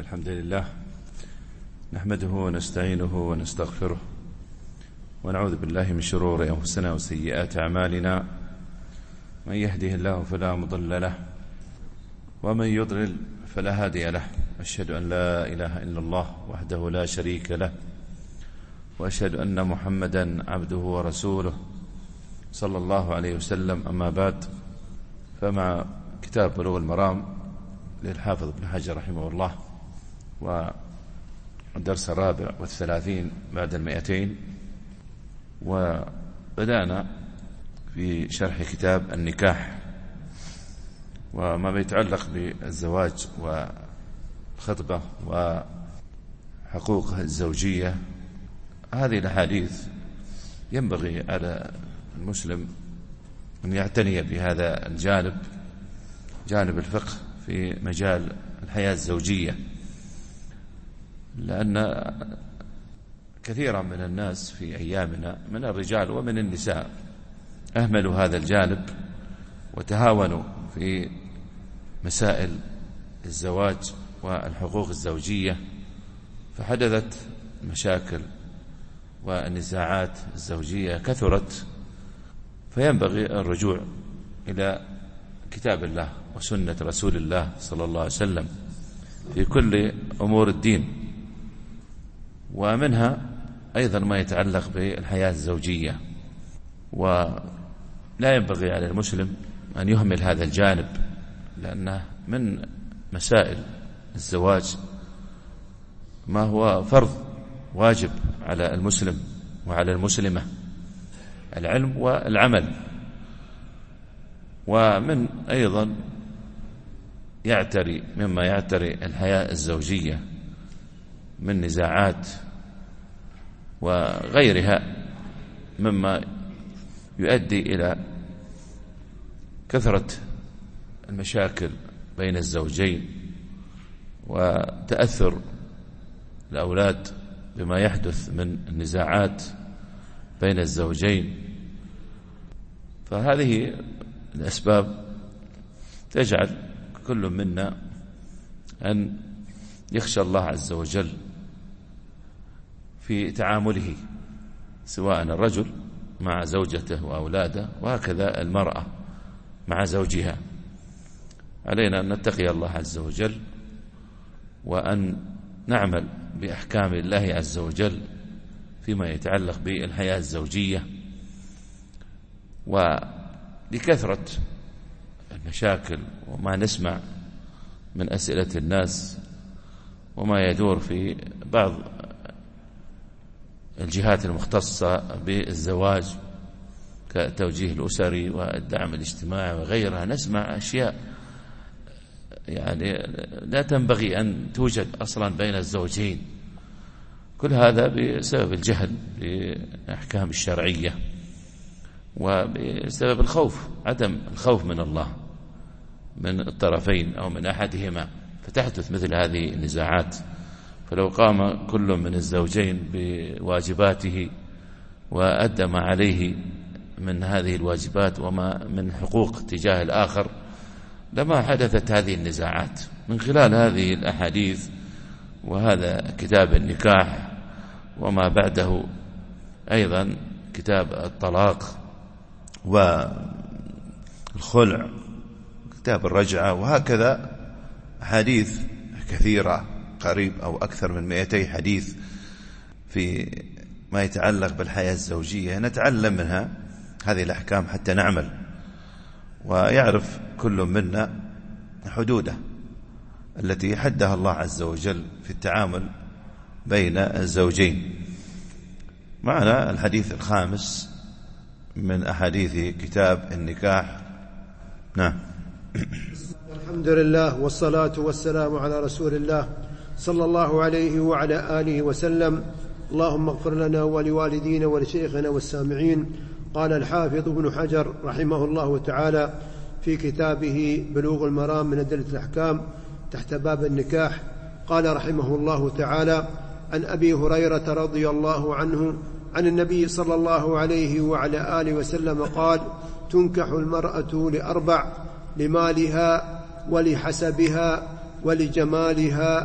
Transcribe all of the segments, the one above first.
الحمد لله نحمده ونستعينه ونستغفره ونعوذ بالله من شرور أنفسنا وسيئات أعمالنا. من يهده الله فلا مضل له ومن يضلل فلا هادي له. أشهد أن لا إله إلا الله وحده لا شريك له، وأشهد أن محمدا عبده ورسوله صلى الله عليه وسلم. أما بعد، فمع كتاب بلوغ المرام للحافظ ابن حجر رحمه الله، والدرس 34 بعد 200، وبدأنا في شرح كتاب النكاح وما بيتعلق بالزواج والخطبة وحقوق الزوجية. هذه الأحاديث ينبغي على المسلم أن يعتني بهذا الجانب، جانب الفقه في مجال الحياة الزوجية، لأن كثيرا من الناس في أيامنا من الرجال ومن النساء أهملوا هذا الجانب وتهاونوا في مسائل الزواج والحقوق الزوجية، فحدثت مشاكل والنزاعات الزوجية كثرت. فينبغي الرجوع إلى كتاب الله وسنة رسول الله صلى الله عليه وسلم في كل أمور الدين، ومنها أيضا ما يتعلق بالحياة الزوجية. ولا ينبغي على المسلم أن يهمل هذا الجانب، لأنه من مسائل الزواج ما هو فرض واجب على المسلم وعلى المسلمة: العلم والعمل. ومن أيضا مما يعتري الحياة الزوجية من نزاعات وغيرها مما يؤدي إلى كثرة المشاكل بين الزوجين وتأثر الأولاد بما يحدث من النزاعات بين الزوجين. فهذه الأسباب تجعل كل منا أن يخشى الله عز وجل في تعامله، سواء الرجل مع زوجته وأولاده، وهكذا المرأة مع زوجها. علينا أن نتقي الله عز وجل وأن نعمل بأحكام الله عز وجل فيما يتعلق بالحياة الزوجية. ولكثرة المشاكل وما نسمع من أسئلة الناس وما يدور في بعض الجهات المختصة بالزواج كالتوجيه الأسري والدعم الاجتماعي وغيرها، نسمع أشياء يعني لا تنبغي أن توجد أصلا بين الزوجين. كل هذا بسبب الجهل بالأحكام الشرعية وبسبب الخوف، عدم الخوف من الله من الطرفين أو من أحدهما، فتحدث مثل هذه النزاعات. فلو قام كل من الزوجين بواجباته وأدى ما عليه من هذه الواجبات وما من حقوق تجاه الآخر لما حدثت هذه النزاعات. من خلال هذه الأحاديث وهذا كتاب النكاح وما بعده أيضا كتاب الطلاق والخلع، كتاب الرجعة، وهكذا حديث كثيرة، قريب أو أكثر من 200 حديث في ما يتعلق بالحياة الزوجية، نتعلم منها هذه الأحكام حتى نعمل ويعرف كل منا حدوده التي حدها الله عز وجل في التعامل بين الزوجين. معنا الحديث الخامس من أحاديث كتاب النكاح. نعم. الحمد لله والصلاة والسلام على رسول الله صلى الله عليه وعلى آله وسلم. اللهم اغفر لنا ولوالدينا ولشيخنا والسامعين. قال الحافظ ابن حجر رحمه الله تعالى في كتابه بلوغ المرام من أدلة الأحكام تحت باب النكاح، قال رحمه الله تعالى: عن أبي هريرة رضي الله عنه عن النبي صلى الله عليه وعلى آله وسلم قال: تنكح المرأة لأربع: لمالها ولحسبها ولجمالها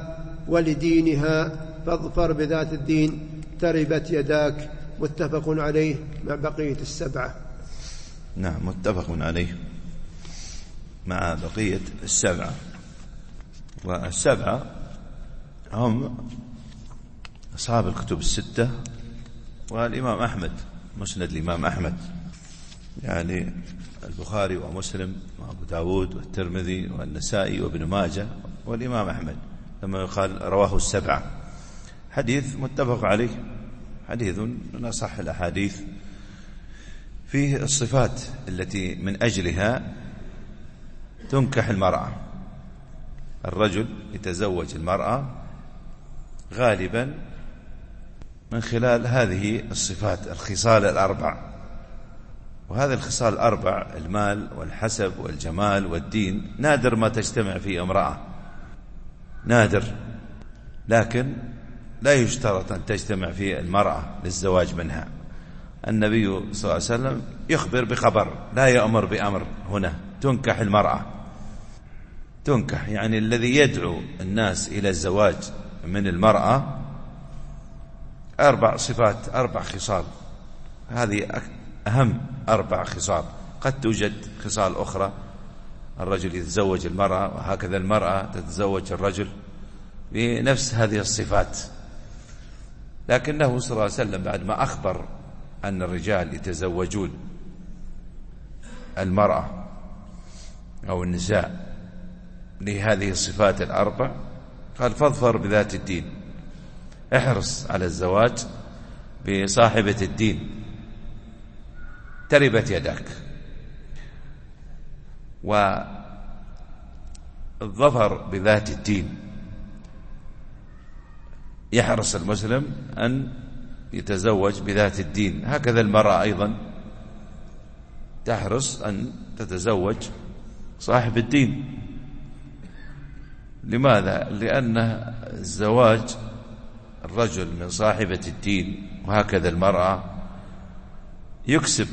ولدينها فاظفر بذات الدين تربت يداك. متفق عليه مع بقية السبعة. نعم، متفق عليه مع بقية السبعة. والسبعة هم أصحاب الكتب الستة والإمام أحمد، مسند الإمام أحمد، يعني البخاري ومسلم وأبو داود والترمذي والنسائي وابن ماجه والإمام أحمد، لما يقال رواه السبعة. حديث متفق عليه، حديث من أصح الأحاديث فيه الصفات التي من أجلها تنكح المرأة. الرجل يتزوج المرأة غالبا من خلال هذه الصفات، الخصال الأربع. وهذه الخصال الأربع، المال والحسب والجمال والدين، نادر ما تجتمع في امرأة، نادر، لكن لا يشترط أن تجتمع في المرأة للزواج منها. النبي صلى الله عليه وسلم يخبر بخبر، لا يأمر بأمر. هنا تنكح المرأة، تنكح يعني الذي يدعو الناس إلى الزواج من المرأة 4 صفات، 4 خصال. هذه أهم 4 خصال. قد توجد خصال أخرى، الرجل يتزوج المرأة وهكذا المرأة تتزوج الرجل بنفس هذه الصفات، لكنه صلى الله عليه وسلم بعد ما أخبر أن الرجال يتزوجون المرأة أو النساء لهذه الصفات ال4 قال فاظفر بذات الدين، احرص على الزواج بصاحبة الدين تربت يداك. والظفر بذات الدين يحرص المسلم أن يتزوج بذات الدين، هكذا المرأة أيضا تحرص أن تتزوج صاحب الدين. لماذا؟ لأن الزواج الرجل من صاحبة الدين وهكذا المرأة يكسب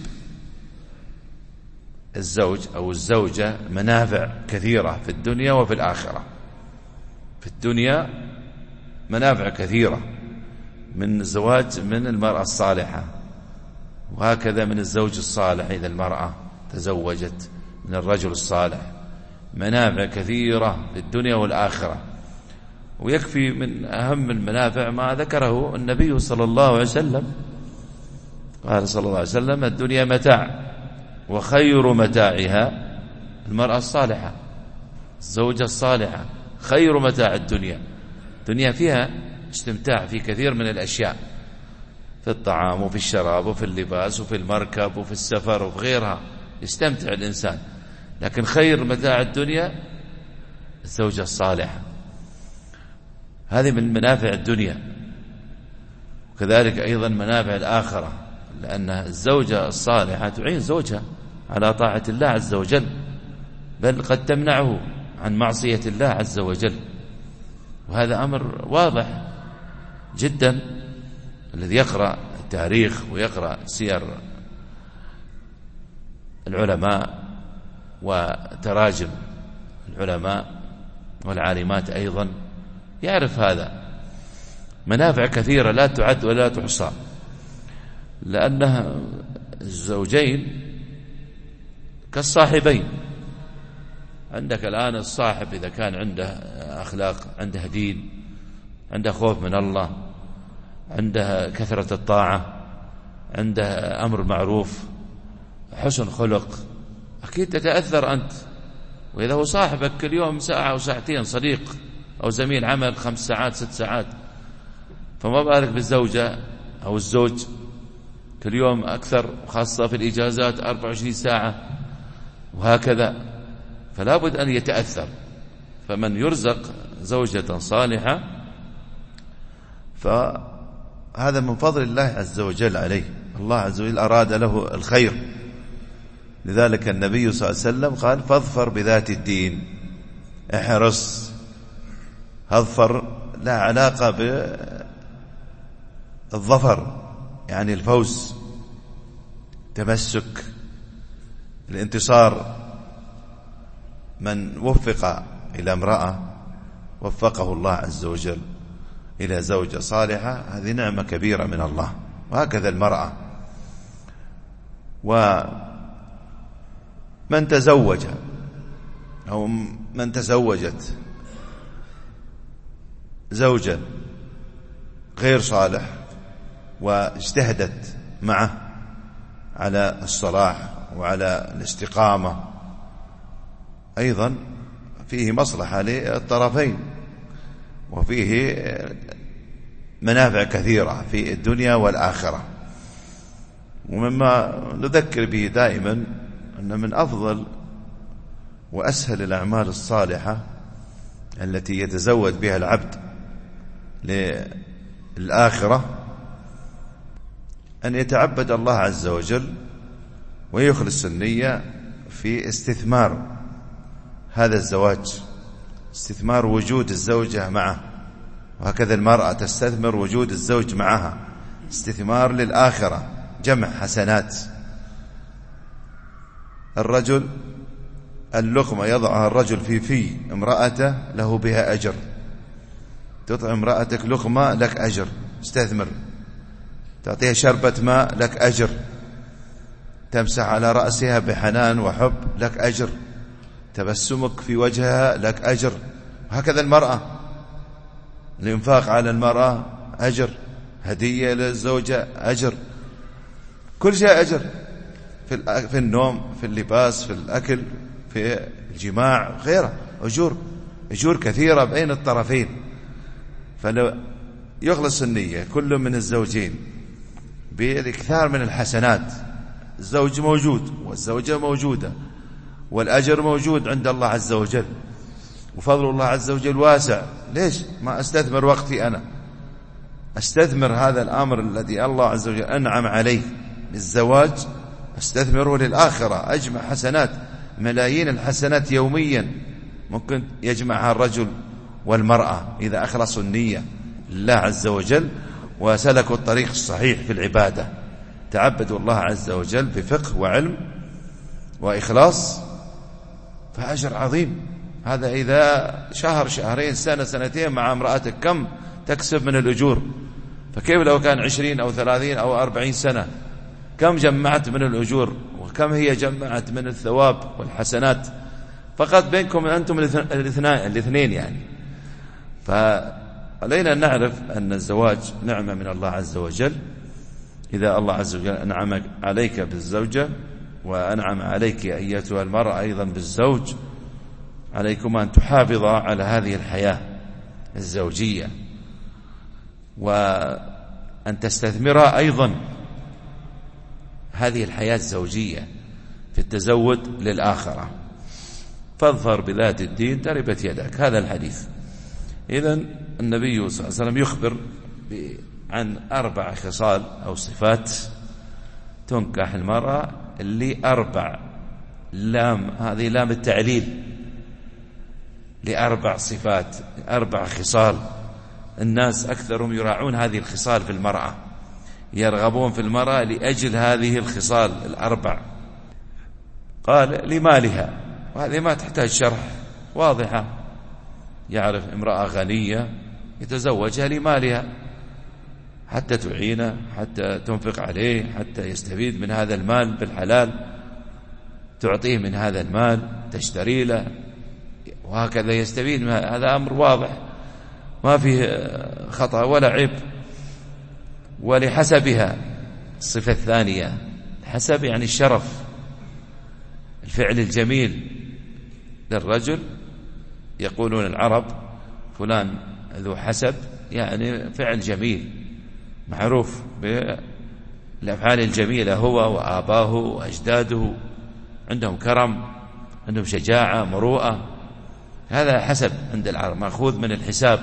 الزوج أو الزوجة منافع كثيرة في الدنيا وفي الآخرة. في الدنيا منافع كثيرة من الزواج من المرأة الصالحة، وهكذا من الزوج الصالح إذا المرأة تزوجت من الرجل الصالح، منافع كثيرة في الدنيا والآخرة. ويكفي من أهم المنافع ما ذكره النبي صلى الله عليه وسلم، قال صلى الله عليه وسلم الدنيا متاع وخير متاعها المرأة الصالحة، الزوجة الصالحة خير متاع الدنيا. الدنيا فيها استمتاع في كثير من الأشياء، في الطعام وفي الشراب وفي اللباس وفي المركب وفي السفر وفي غيرها، يستمتع الإنسان، لكن خير متاع الدنيا الزوجة الصالحة. هذه من منافع الدنيا، وكذلك أيضا منافع الآخرة، لأن الزوجة الصالحة تعين زوجها على طاعة الله عز وجل، بل قد تمنعه عن معصية الله عز وجل. وهذا أمر واضح جدا، الذي يقرأ التاريخ ويقرأ سير العلماء وتراجم العلماء والعالمات أيضا يعرف هذا. منافع كثيرة لا تعد ولا تحصى، لأنها الزوجين كالصاحبين. عندك الآن الصاحب إذا كان عنده أخلاق، عنده دين، عنده خوف من الله، عنده كثرة الطاعة، عنده أمر معروف، حسن خلق، أكيد تتأثر أنت. وإذا هو صاحبك كل يوم ساعة أو ساعتين، صديق أو زميل عمل 5 ساعات 6 ساعات، فما بالك بالزوجة أو الزوج كل يوم أكثر، خاصة في الإجازات 24 ساعة وهكذا، فلا بد أن يتأثر. فمن يرزق زوجة صالحة فهذا من فضل الله عز وجل عليه، الله عز وجل أراد له الخير. لذلك النبي صلى الله عليه وسلم قال فاظفر بذات الدين، احرص. اظفر لا علاقة بالظفر يعني الفوز، تمسك، الانتصار. من وفق إلى امرأة وفقه الله عز وجل إلى زوجة صالحة هذه نعمة كبيرة من الله. وهكذا المرأة. ومن تزوج أو من تزوجت زوجا غير صالح واجتهدت معه على الصلاح وعلى الاستقامة أيضا فيه مصلحة للطرفين، وفيه منافع كثيرة في الدنيا والآخرة. ومما نذكر به دائما أن من أفضل وأسهل الأعمال الصالحة التي يتزود بها العبد للآخرة أن يتعبد الله عز وجل ويخلص النية في استثمار هذا الزواج، استثمار وجود الزوجة معه. وهكذا المرأة تستثمر وجود الزوج معها، استثمار للآخرة، جمع حسنات. الرجل اللقمة يضعها الرجل في امرأته له بها أجر. تطعم امرأتك لقمة لك أجر، استثمر. تعطيها شربة ماء لك أجر، تمسح على رأسها بحنان وحب لك أجر، تبسمك في وجهها لك أجر. هكذا المرأة، الإنفاق على المرأة أجر، هدية للزوجة أجر، كل شيء أجر، في النوم، في اللباس، في الأكل، في الجماع، غيره أجور كثيرة بين الطرفين. فلو يخلص النية كل من الزوجين بالإكثار من الحسنات، الزوج موجود والزوجة موجودة والأجر موجود عند الله عز وجل، وفضل الله عز وجل واسع. ليش ما أستثمر وقتي أنا؟ أستثمر هذا الأمر الذي الله عز وجل أنعم عليه بالزواج، أستثمره للآخرة، أجمع حسنات، ملايين الحسنات يوميا ممكن يجمعها الرجل والمرأة إذا أخلصوا النية لله عز وجل وسلكوا الطريق الصحيح في العبادة، تعبدوا الله عز وجل بفقه وعلم وإخلاص، فأجر عظيم. هذا إذا شهر، شهرين، سنة، سنتين مع امرأتك كم تكسب من الأجور؟ فكيف لو كان 20 أو 30 أو 40 سنة؟ كم جمعت من الأجور وكم هي جمعت من الثواب والحسنات فقط بينكم أنتم الاثنين يعني. فعلينا أن نعرف أن الزواج نعمة من الله عز وجل. إذا الله عز وجل أنعم عليك بالزوجة وأنعم عليك أيتها المرأة أيضا بالزوج، عليكم أن تحافظ على هذه الحياة الزوجية وأن تستثمر أيضا هذه الحياة الزوجية في التزود للآخرة. فاظفر بذات الدين تربت يدك، هذا الحديث. إذن النبي صلى الله عليه وسلم يخبر عن 4 خصال أو صفات تنكح المرأة اللي 4 لام، هذه لام التعليل، ل4 صفات، 4 خصال. الناس أكثرهم يراعون هذه الخصال في المرأة، يرغبون في المرأة لأجل هذه الخصال 4. قال لمالها، وهذه ما تحتاج شرح، واضحة. يعرف امرأة غنية يتزوجها لمالها، حتى تعينه، حتى تنفق عليه، حتى يستفيد من هذا المال بالحلال، تعطيه من هذا المال، تشتري له، وهكذا يستفيد من هذا. أمر واضح ما فيه خطأ ولا عيب. ولحسبها، الصفة الثانية، الحسب يعني الشرف، الفعل الجميل للرجل. يقولون العرب فلان ذو حسب، يعني فعل جميل، معروف بالأفعال الجميلة، هو وآباه وأجداده عندهم كرم، عندهم شجاعة، مروءة. هذا حسب عند العرب، مأخوذ من الحساب.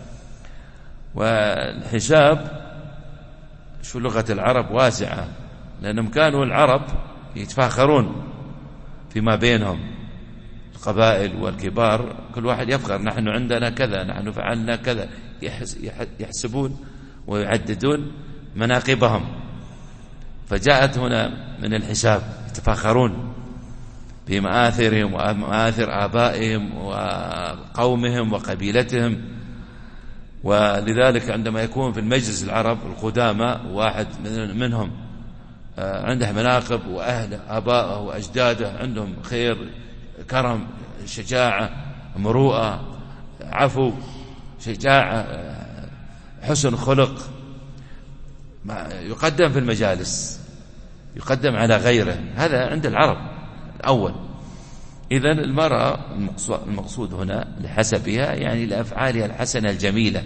والحساب شو لغة العرب واسعة، لأنهم كانوا العرب يتفاخرون فيما بينهم، القبائل والكبار كل واحد يفخر، نحن عندنا كذا، نحن فعلنا كذا، يحسبون ويعددون مناقبهم. فجاءت هنا من الحساب، يتفاخرون بمآثرهم ومآثر آبائهم وقومهم وقبيلتهم، ولذلك عندما يكون في المجلس العرب القدامى واحد منهم عنده مناقب وأهله آباءه وأجداده عندهم خير كرم شجاعة مروءة عفو شجاعة حسن خلق، يقدم في المجالس، يقدم على غيره. هذا عند العرب الأول. إذن المرأة المقصود هنا لحسبها يعني لأفعالها الحسنة الجميلة.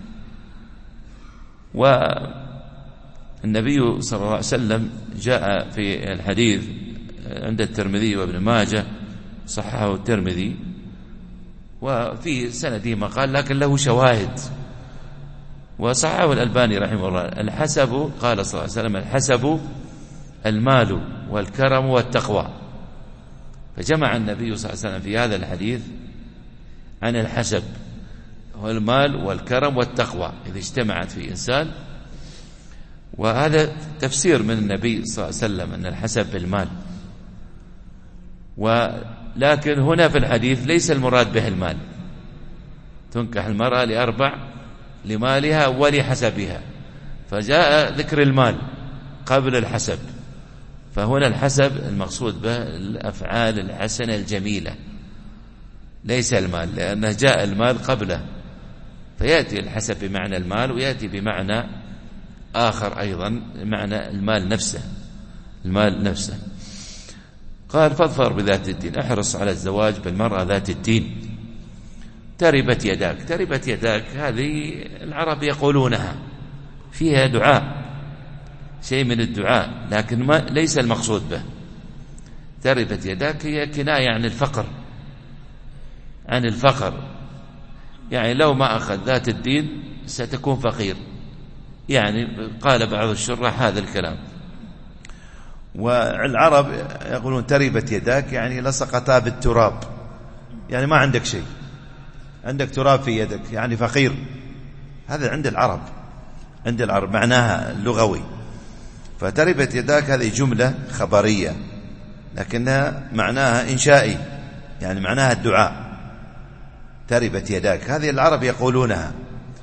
والنبي صلى الله عليه وسلم جاء في الحديث عند الترمذي وابن ماجه، صححه الترمذي وفي سنده مقال لكن له شواهد، وصححه الألباني رحمه الله. الحسب قال صلى الله عليه وسلم الحسب المال والكرم والتقوى. فجمع النبي صلى الله عليه وسلم في هذا الحديث عن الحسب هو المال والكرم والتقوى إذا اجتمعت في إنسان. وهذا تفسير من النبي صلى الله عليه وسلم أن الحسب بالمال، ولكن هنا في الحديث ليس المراد به المال. تنكح المرأة لأربع: لمالها ولحسبها، فجاء ذكر المال قبل الحسب. فهنا الحسب المقصود به الأفعال الحسنة الجميلة ليس المال، لأنه جاء المال قبله، فيأتي الحسب بمعنى المال ويأتي بمعنى آخر أيضا معنى المال نفسه. قال فاظفر بذات الدين، احرص على الزواج بالمرأة ذات الدين. تربت يداك، تربت يداك هذه العرب يقولونها، فيها دعاء، شيء من الدعاء، لكن ليس المقصود به. تربت يداك هي كناية عن الفقر، يعني لو ما أخذ ذات الدين ستكون فقير، يعني قال بعض الشراح هذا الكلام. والعرب يقولون تربت يداك يعني لصقتا بالتراب، يعني ما عندك شيء، عندك تراب في يدك، يعني فقير. هذا عند العرب معناها اللغوي. فتربت يداك هذه جملة خبرية لكنها معناها إنشائي، يعني معناها الدعاء. تربت يداك هذه العرب يقولونها،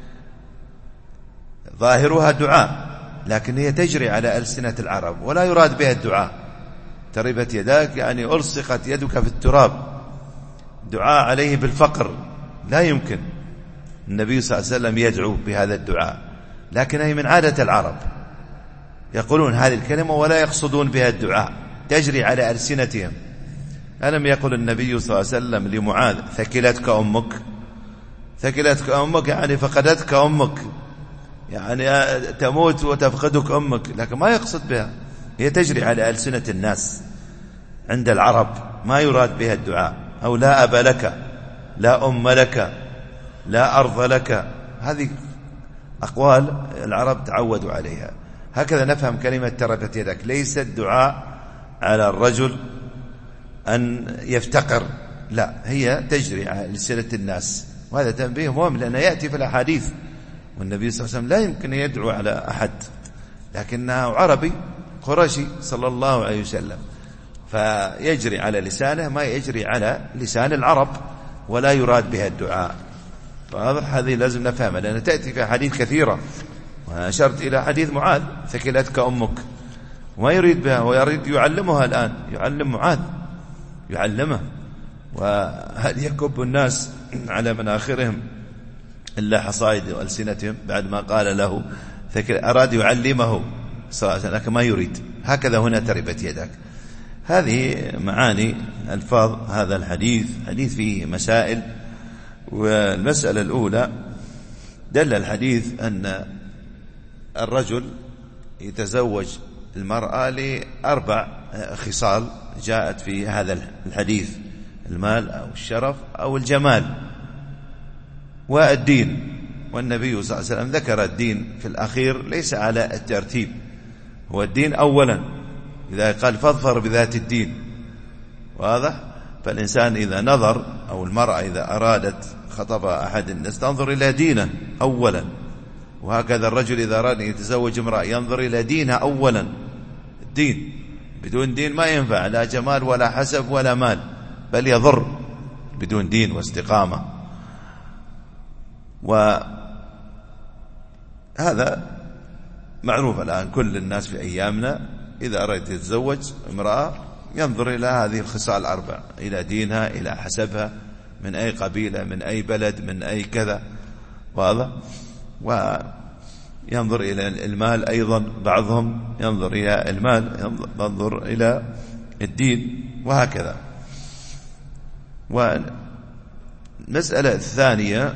ظاهرها دعاء لكن هي تجري على ألسنة العرب ولا يراد بها الدعاء. تربت يداك يعني ألصقت يدك في التراب، دعاء عليه بالفقر، لا يمكن النبي صلى الله عليه وسلم يدعو بهذا الدعاء، لكن هي من عادة العرب، يقولون هذه الكلمة ولا يقصدون بها الدعاء، تجري على ألسنتهم. ألم يقل النبي صلى الله عليه وسلم لمعاذ ثكلتك أمك؟ ثكلتك أمك يعني فقدتك أمك، يعني تموت وتفقدك أمك، لكن ما يقصد بها، هي تجري على ألسنة الناس عند العرب، ما يراد بها الدعاء. أو لا أب لك، لا أم لك، لا أرض لك، هذه أقوال العرب تعودوا عليها. هكذا نفهم كلمة تربت يدك، ليس الدعاء على الرجل أن يفتقر، لا، هي تجري على ألسنة الناس. وهذا تنبيه مهم لأنه يأتي في الأحاديث، والنبي صلى الله عليه وسلم لا يمكن يدعو على أحد، لكنه عربي قرشي صلى الله عليه وسلم، فيجري على لسانه ما يجري على لسان العرب، ولا يراد بها الدعاء. واضح؟ هذه لازم نفهمها لأنها تأتي في حديث كثيرة، وأنا أشرت إلى حديث معاذ ثكلتك أمك، وما يريد بها، ويريد يعلمها الآن، يعلم معاذ، يعلمه. وهل يكب الناس على مناخرهم إلا حصائد ألسنتهم؟ بعد ما قال له أراد يعلمه صلى الله عليه وسلم لكن ما يريد. هكذا هنا تربت يدك. هذه معاني ألفاظ هذا الحديث. حديث فيه مسائل، والمسألة الأولى دل الحديث أن الرجل يتزوج المرأة لأربع خصال جاءت في هذا الحديث: المال أو الشرف أو الجمال والدين. والنبي صلى الله عليه وسلم ذكر الدين في الأخير ليس على الترتيب، هو الدين أولا، إذا قال فاظفر بذات الدين. واضح؟ فالإنسان إذا نظر، أو المرأة إذا أرادت خطب أحد الناس تنظر إلى دينه أولا، وهكذا الرجل إذا أراد أن يتزوج امرأة ينظر إلى دينها أولا. الدين، بدون دين ما ينفع، لا جمال ولا حسب ولا مال، بل يضر بدون دين واستقامة. هذا معروف الآن، كل الناس في أيامنا إذا أراد يتزوج امرأة ينظر إلى هذه الخصال الأربع، إلى دينها، إلى حسبها، من أي قبيلة، من أي بلد، من أي كذا، واضح؟ وينظر إلى المال أيضا، بعضهم ينظر إلى المال، ينظر إلى الدين، وهكذا. والمسألة الثانية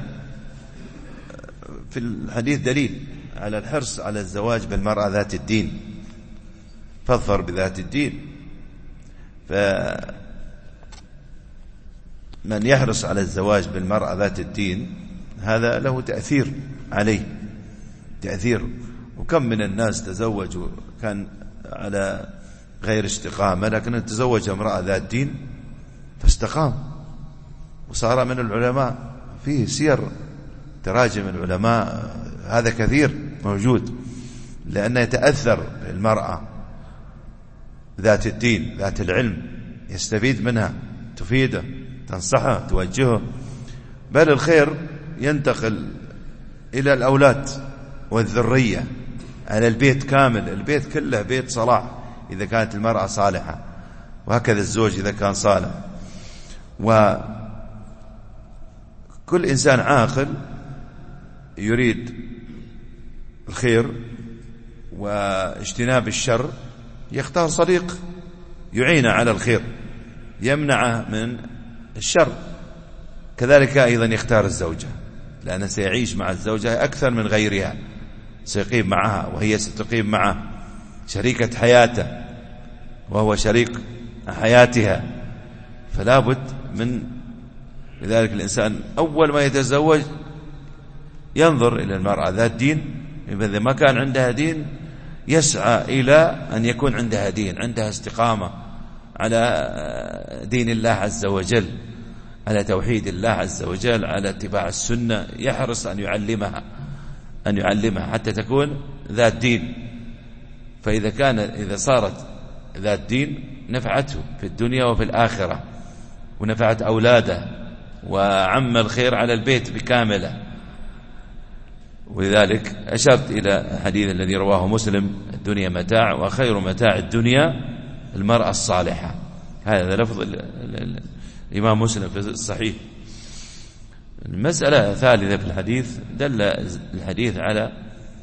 في الحديث دليل على الحرص على الزواج بالمرأة ذات الدين، فاظفر بذات الدين. فمن يحرص على الزواج بالمرأة ذات الدين هذا له تأثير عليه، تأثير. وكم من الناس تزوجوا كان على غير استقامة، لكن تزوج امرأة ذات دين فاستقام وصار من العلماء. فيه سير تراجم العلماء هذا كثير موجود، لأنه يتأثر المرأة ذات الدين ذات العلم، يستفيد منها، تفيده، تنصحه، توجهه، بل الخير ينتقل إلى الأولاد والذرية، على البيت كامل، البيت كله بيت صلاح إذا كانت المرأة صالحة، وهكذا الزوج إذا كان صالح. وكل إنسان عاقل يريد الخير واجتناب الشر يختار صديق يعينه على الخير، يمنعه من الشر. كذلك أيضا يختار الزوجة، لأنه سيعيش مع الزوجة أكثر من غيرها، سيقيم معها وهي ستقيم معه، شريكة حياته وهو شريك حياتها. فلا بد من لذلك الإنسان أول ما يتزوج ينظر إلى المرأة ذات دين، إذا ما كان عندها دين يسعى إلى أن يكون عندها دين، عندها استقامة على دين الله عز وجل، على توحيد الله عز وجل، على اتباع السنة، يحرص أن يعلمها حتى تكون ذات دين. إذا صارت ذات دين نفعته في الدنيا وفي الآخرة، ونفعت أولاده، وعم الخير على البيت بكامله. ولذلك أشرت إلى الحديث الذي رواه مسلم: الدنيا متاع وخير متاع الدنيا المرأة الصالحة. هذا لفظ الإمام مسلم في الصحيح. المسألة الثالثة في الحديث، دل الحديث على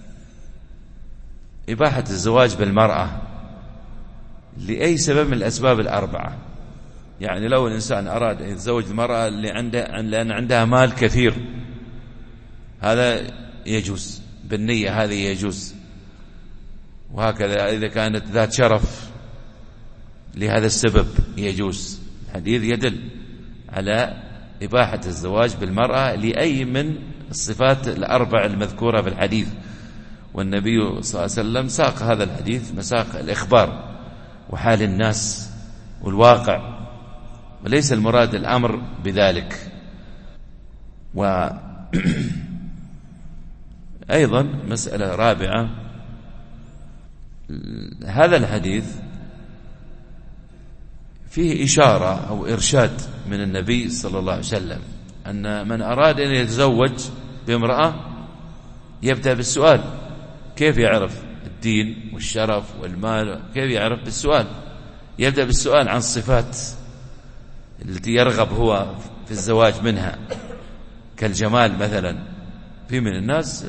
إباحة الزواج بالمرأة لأي سبب من الأسباب الأربعة. يعني لو الإنسان أراد أن يتزوج المرأة لأن عندها مال كثير، هذا يجوز بالنية، هذا يجوز. وهكذا إذا كانت ذات شرف لهذا السبب يجوز. الحديث يدل على إباحة الزواج بالمرأة لأي من الصفات الأربع المذكورة في الحديث. والنبي صلى الله عليه وسلم ساق هذا الحديث مساق الإخبار وحال الناس والواقع، وليس المراد الأمر بذلك. أيضا مسألة رابعة، هذا الحديث فيه إشارة أو إرشاد من النبي صلى الله عليه وسلم أن من أراد أن يتزوج بامرأة يبدأ بالسؤال. كيف يعرف الدين والشرف والمال؟ كيف يعرف؟ بالسؤال. يبدأ بالسؤال عن الصفات التي يرغب هو في الزواج منها، كالجمال مثلا. في من الناس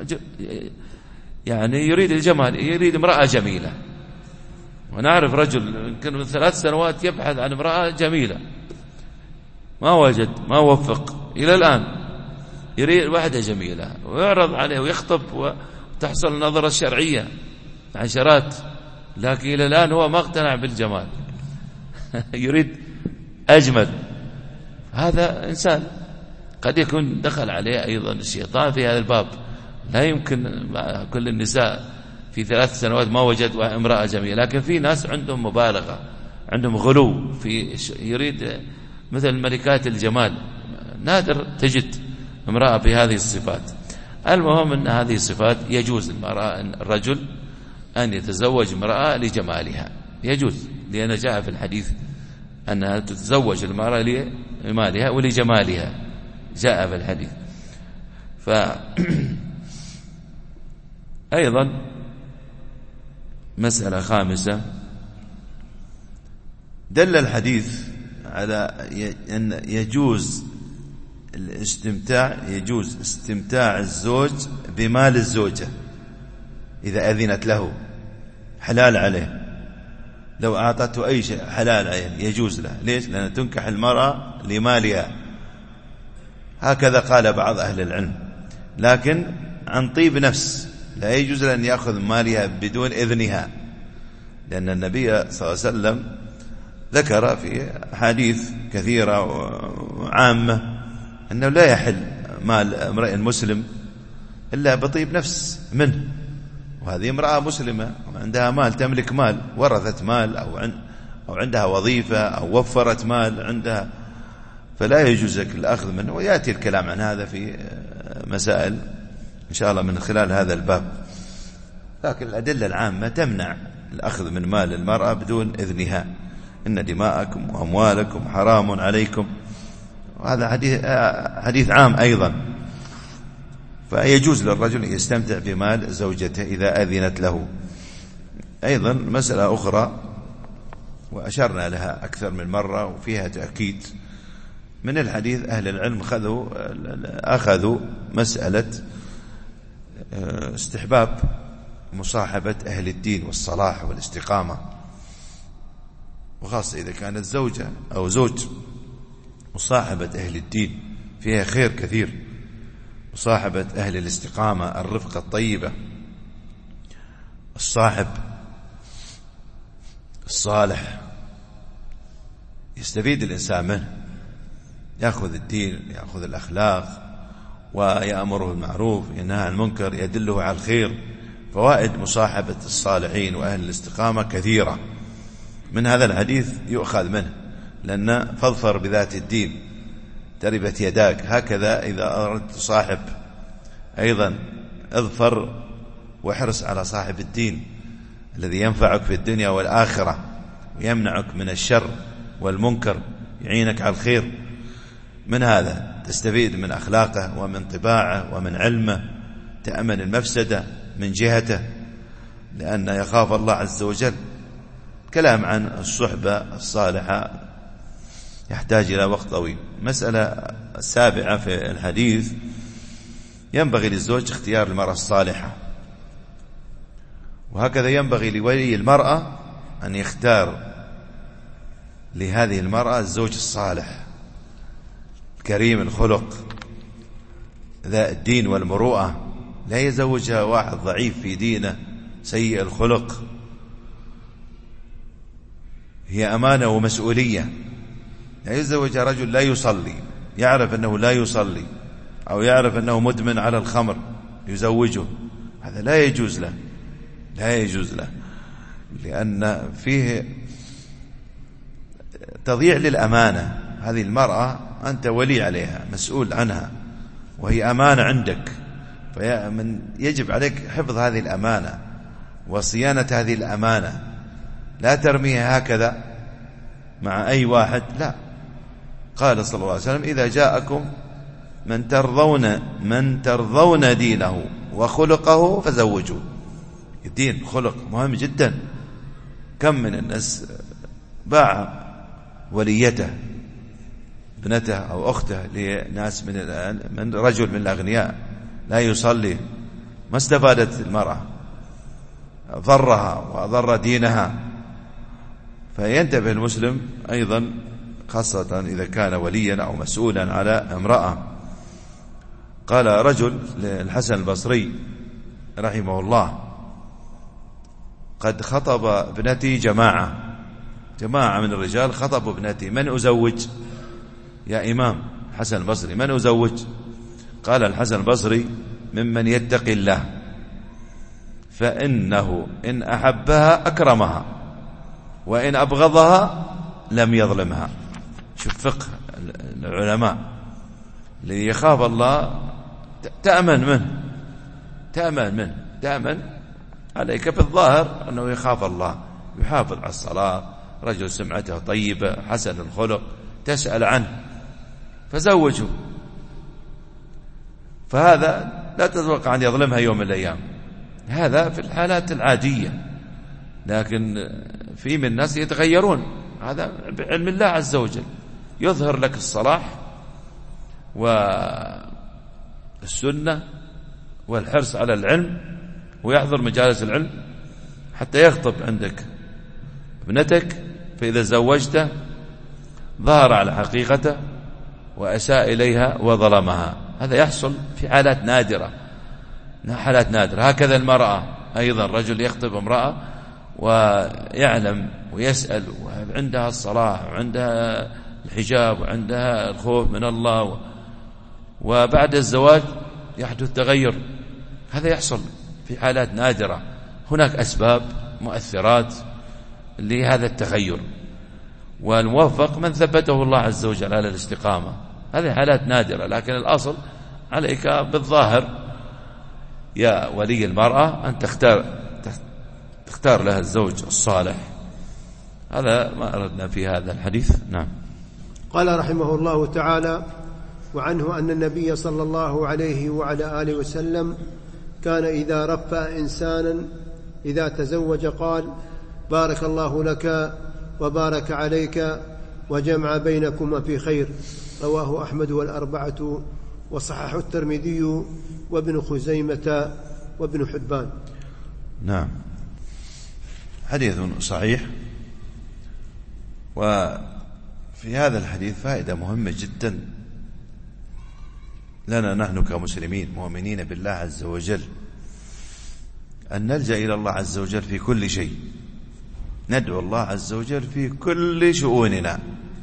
يعني يريد الجمال، يريد امرأة جميلة. ونعرف رجل يمكن من 3 سنوات يبحث عن امرأة جميلة، ما وجد، ما وفق إلى الآن. يريد واحدة جميلة ويعرض عليه ويخطب وتحصل نظرة شرعية عشرات، لكن إلى الآن هو ما اقتنع بالجمال يريد أجمل. هذا إنسان قد يكون دخل عليه أيضا الشيطان في هذا الباب. لا يمكن كل النساء في 3 سنوات ما وجد امرأة جميلة، لكن في ناس عندهم مبالغة، عندهم غلو في يريد مثل ملكات الجمال. نادر تجد امرأة بهذه الصفات. المهم أن هذه الصفات يجوز الرجل أن يتزوج امرأة لجمالها، يجوز، لأن جاء في الحديث أنها تتزوج المرأة لمالها ولجمالها، جاء في الحديث. أيضا مسألة خامسة، دل الحديث على أن يجوز استمتاع الزوج بمال الزوجة إذا أذنت له، حلال عليه، لو أعطته أي شيء حلال عليه، يجوز له. ليش؟ لأن تنكح المرأة لمالها، هكذا قال بعض أهل العلم، لكن عن طيب نفس، لا يجوز له أن يأخذ مالها بدون إذنها، لأن النبي صلى الله عليه وسلم ذكر في حديث كثيرة وعامة أنه لا يحل مال امرئ مسلم إلا بطيب نفس منه، وهذه امرأة مسلمة عندها مال، تملك مال، ورثت مال أو عندها وظيفة أو وفرت مال عندها، فلا يجوز لك الأخذ منه. ويأتي الكلام عن هذا في مسائل إن شاء الله من خلال هذا الباب، لكن الأدلة العامة تمنع الأخذ من مال المرأة بدون إذنها، إن دماءكم وأموالكم حرام عليكم، وهذا حديث عام أيضا. فيجوز للرجل أن يستمتع بمال زوجته إذا أذنت له. أيضا مسألة أخرى وأشرنا لها أكثر من مرة وفيها تأكيد من الحديث، أهل العلم أخذوا مسألة استحباب مصاحبة أهل الدين والصلاح والاستقامة، وخاصة إذا كانت زوجة أو زوج. مصاحبة أهل الدين فيها خير كثير، مصاحبة أهل الاستقامة، الرفقة الطيبة، الصاحب الصالح يستفيد الإنسان منه، يأخذ الدين، يأخذ الأخلاق، ويأمره بالمعروف، ينهى عن المنكر، يدله على الخير. فوائد مصاحبة الصالحين وأهل الاستقامة كثيرة. من هذا الحديث يؤخذ منه، لأن فاظفر بذات الدين تربت يداك، هكذا إذا أردت تصاحب أيضا اظفر واحرص على صاحب الدين الذي ينفعك في الدنيا والآخرة، ويمنعك من الشر والمنكر، يعينك على الخير. من هذا تستفيد من أخلاقه ومن طباعه ومن علمه، تأمن المفسدة من جهته، لأن يخاف الله عز وجل. كلام عن الصحبة الصالحة يحتاج إلى وقت طويل. مسألة السابعة في الحديث، ينبغي للزوج اختيار المرأة الصالحة، وهكذا ينبغي لولي المرأة أن يختار لهذه المرأة الزوج الصالح الكريم الخلق ذا الدين والمروءة، لا يزوجها واحد ضعيف في دينه سيء الخلق. هي أمانة ومسؤولية. لا يزوجها رجل لا يصلي، يعرف أنه لا يصلي، أو يعرف أنه مدمن على الخمر يزوجه، هذا لا يجوز له، لا يجوز له، لأن فيه تضييع للأمانة. هذه المرأة أنت ولي عليها، مسؤول عنها، وهي أمانة عندك، يجب عليك حفظ هذه الأمانة وصيانة هذه الأمانة. لا ترميها هكذا مع أي واحد، لا. قال صلى الله عليه وسلم: إذا جاءكم من ترضون دينه وخلقه فزوجوه. الدين خلق مهم جدا. كم من الناس باع وليته، ابنته أو أخته، لناس من رجل من الأغنياء لا يصلي، ما استفادت المرأة، ضرها وضر دينها. فينتبه المسلم أيضا، خاصة إذا كان وليا أو مسؤولا على امرأة. قال رجل للحسن البصري رحمه الله: قد خطب ابنتي جماعة من الرجال خطبوا ابنتي، من أزوج يا إمام حسن البصري؟ من أزوج؟ قال الحسن البصري: ممن يتقي الله، فإنه إن أحبها أكرمها، وإن أبغضها لم يظلمها. شوف فقه العلماء، اللي يخاف الله تأمن عليك بالظاهر أنه يخاف الله، يحافظ على الصلاة، رجل سمعته طيبة، حسن الخلق، تسأل عنه فزوجه. فهذا لا تتوقع أن يظلمها يوم من الأيام، هذا في الحالات العادية، لكن في من الناس يتغيرون، هذا بعلم الله عز وجل، يظهر لك الصلاح والسنة والحرص على العلم ويحضر مجالس العلم حتى يخطب عندك ابنتك، فإذا زوجته ظهر على حقيقته وأساء إليها وظلمها. هذا يحصل في حالات نادرة، حالات نادرة. هكذا المرأة أيضا، رجل يخطب امرأة ويعلم ويسأل وعندها الصلاح وعندها الحجاب وعندها الخوف من الله، وبعد الزواج يحدث تغير. هذا يحصل في حالات نادرة، هناك أسباب مؤثرات لهذا التغير، والموفق من ثبته الله عز وجل على الاستقامة. هذه حالات نادرة، لكن الأصل عليك بالظاهر يا ولي المرأة أن تختار لها الزوج الصالح. هذا ما أردنا في هذا الحديث. نعم. قال رحمه الله تعالى: وعنه أن النبي صلى الله عليه وعلى آله وسلم كان إذا رفع إنسانا إذا تزوج قال: بارك الله لك وبارك عليك وجمع بينكما في خير. رواه أحمد والأربعة وصححه الترمذي وابن خزيمة وابن حبان. نعم، حديث صحيح. وفي هذا الحديث فائدة مهمة جدا لنا نحن كمسلمين مؤمنين بالله عز وجل، أن نلجأ إلى الله عز وجل في كل شيء، ندعو الله عز وجل في كل شؤوننا.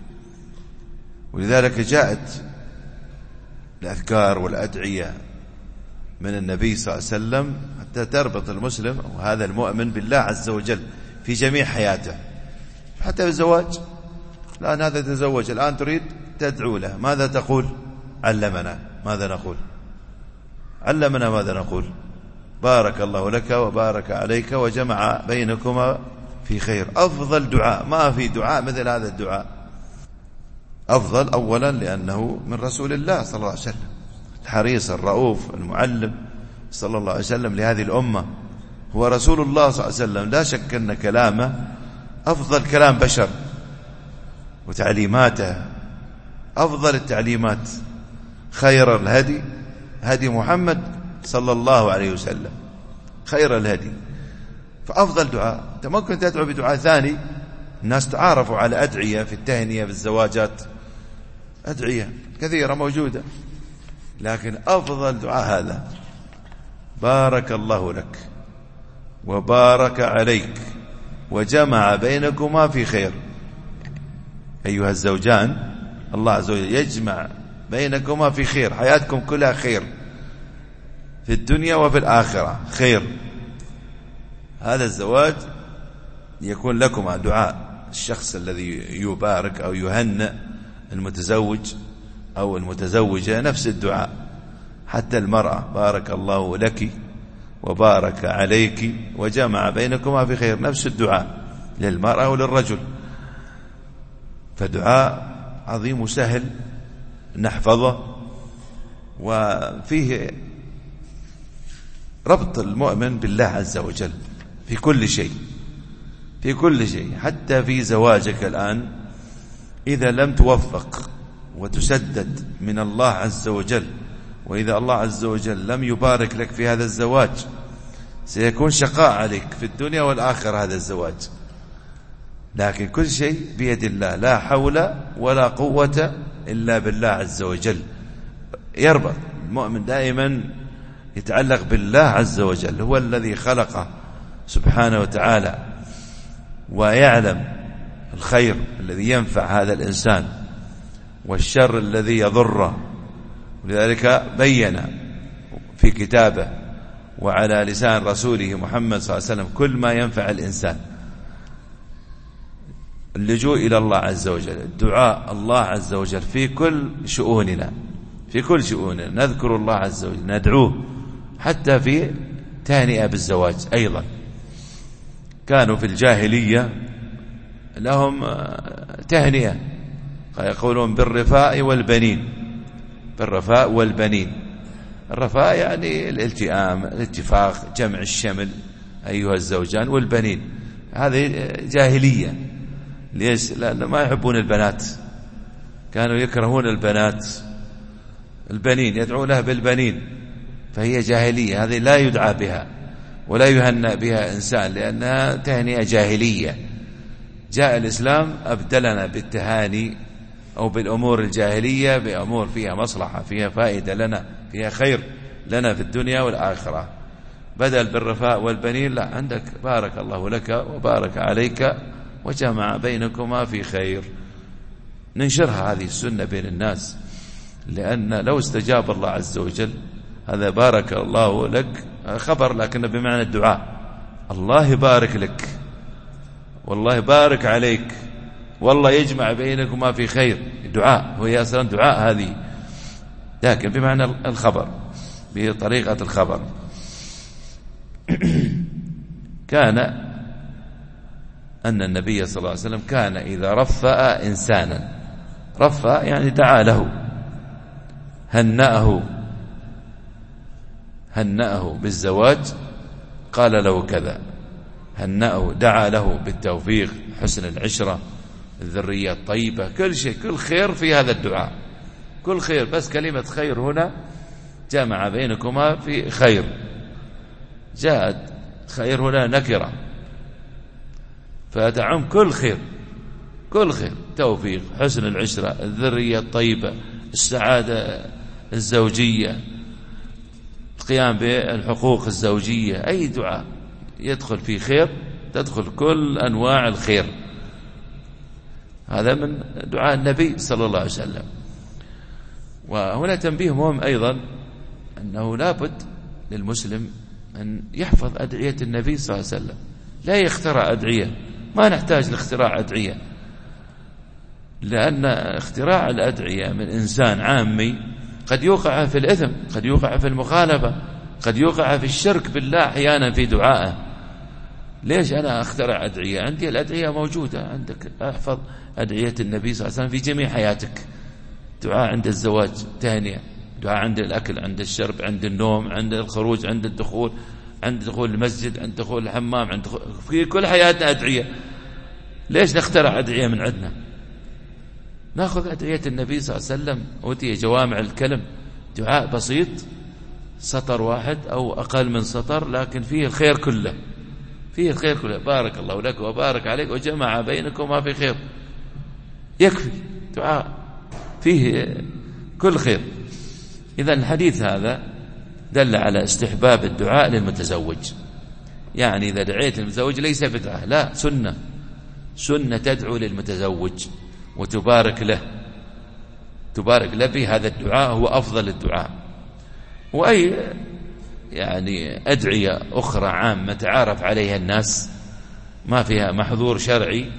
ولذلك جاءت الأذكار والأدعية من النبي صلى الله عليه وسلم حتى تربط المسلم وهذا المؤمن بالله عز وجل في جميع حياته، حتى في الزواج. الآن هذا تزوج، الآن تريد تدعو له، ماذا تقول؟ علمنا ماذا نقول، علمنا ماذا نقول. بارك الله لك وبارك عليك وجمع بينكما في خير. أفضل دعاء، ما في دعاء مثل هذا الدعاء. أفضل أولا لأنه من رسول الله صلى الله عليه وسلم، الحريص الرؤوف المعلم صلى الله عليه وسلم لهذه الأمة، هو رسول الله صلى الله عليه وسلم. لا شك أن كلامه أفضل كلام بشر، وتعليماته أفضل التعليمات. خير الهدي هدي محمد صلى الله عليه وسلم، خير الهدي. فأفضل دعاء، أنت ممكن تدعو بدعاء ثاني. الناس تعارفوا على أدعية في التهنئة بالزواجات، أدعية كثيرة موجودة، لكن أفضل دعاء هذا: بارك الله لك وبارك عليك وجمع بينكما في خير. أيها الزوجان، الله عز وجل يجمع بينكما في خير، حياتكم كلها خير في الدنيا وفي الآخرة خير. هذا الزواج يكون لكما دعاء، الشخص الذي يبارك أو يهنئ المتزوج أو المتزوجة نفس الدعاء. حتى المرأة: بارك الله لك وبارك عليك وجمع بينكما في خير، نفس الدعاء للمرأة وللرجل. فدعاء عظيم وسهل نحفظه، وفيه ربط المؤمن بالله عز وجل في كل شيء، في كل شيء. حتى في زواجك الآن إذا لم توفق وتسدد من الله عز وجل، وإذا الله عز وجل لم يبارك لك في هذا الزواج، سيكون شقاء عليك في الدنيا والآخرة هذا الزواج. لكن كل شيء بيد الله، لا حول ولا قوة إلا بالله عز وجل. يربط المؤمن دائما يتعلق بالله عز وجل، هو الذي خلقه سبحانه وتعالى، ويعلم الخير الذي ينفع هذا الإنسان والشر الذي يضره. ولذلك بين في كتابه وعلى لسان رسوله محمد صلى الله عليه وسلم كل ما ينفع الإنسان. اللجوء إلى الله عز وجل، الدعاء الله عز وجل في كل شؤوننا، في كل شؤوننا نذكر الله عز وجل، ندعوه. حتى في تهنئة بالزواج أيضا، كانوا في الجاهلية لهم تهنئة، يقولون بالرفاء والبنين، بالرفاء والبنين. الرفاء يعني الالتئام، الاتفاق، جمع الشمل أيها الزوجان والبنين. هذه جاهلية. ليش؟ لأنه ما يحبون البنات، كانوا يكرهون البنات، البنين يدعونها بالبنين، فهي جاهلية. هذه لا يدعى بها ولا يهنأ بها إنسان، لأنها تهنئة جاهلية. جاء الإسلام أبدلنا بالتهاني أو بالأمور الجاهلية بأمور فيها مصلحة، فيها فائدة لنا، فيها خير لنا في الدنيا والآخرة. بدل بالرفاء والبنين لا، عندك بارك الله لك وبارك عليك وجمع بينكما في خير. ننشرها هذه السنة بين الناس، لأن لو استجاب الله عز وجل هذا بارك الله لك خبر، لكن بمعنى الدعاء. الله يبارك لك، والله بارك عليك، والله يجمع بينكما في خير. دعاء، وهي أصلا دعاء هذه، لكن بمعنى الخبر، بطريقة الخبر. كان أن النبي صلى الله عليه وسلم كان إذا رفأ إنسانا، رفأ يعني دعا له، هنأه بالزواج، قال له كذا، هنأه، دعا له بالتوفيق، حسن العشرة، الذرية الطيبة، كل شيء، كل خير في هذا الدعاء، كل خير. بس كلمة خير هنا جمع بينكما في خير، جاءت خير هنا نكرة فتعم كل خير، كل خير، توفيق، حسن العشرة، الذرية الطيبة، السعادة الزوجية، القيام بالحقوق الزوجية. أي دعاء يدخل فيه خير تدخل كل أنواع الخير. هذا من دعاء النبي صلى الله عليه وسلم. وهنا تنبيه مهم أيضا، أنه لابد للمسلم أن يحفظ أدعية النبي صلى الله عليه وسلم، لا يخترع أدعية، ما نحتاج لاختراع أدعية، لأن اختراع الأدعية من إنسان عامي قد يوقع في الإثم، قد يوقع في المخالفة، قد يوقع في الشرك بالله أحيانا في دعائه. ليش أنا أخترع أدعية؟ عندي الأدعية موجودة عندك، أحفظ أدعية النبي صلى الله عليه وسلم في جميع حياتك. دعاء عند الزواج تهنئة، دعاء عند الأكل، عند الشرب، عند النوم، عند الخروج، عند الدخول، عند دخول المسجد، عند دخول الحمام، عند في كل حياتنا أدعية. ليش نخترع أدعية من عندنا؟ نأخذ أدعية النبي صلى الله عليه وسلم، أوتي جوامع الكلم، دعاء بسيط، سطر واحد أو أقل من سطر، لكن فيه الخير كله، فيه الخير كله. بارك الله لك وبارك عليك وجمع بينكما في خير، يكفي دعاء فيه كل خير. إذن الحديث هذا دل على استحباب الدعاء للمتزوج، يعني إذا دعيت المتزوج ليس بدعة، لا، سنة تدعو للمتزوج وتبارك له، تبارك له بهذا الدعاء، هو أفضل الدعاء. وأي يعني أدعية أخرى عامة تعارف عليها الناس ما فيها محظور شرعي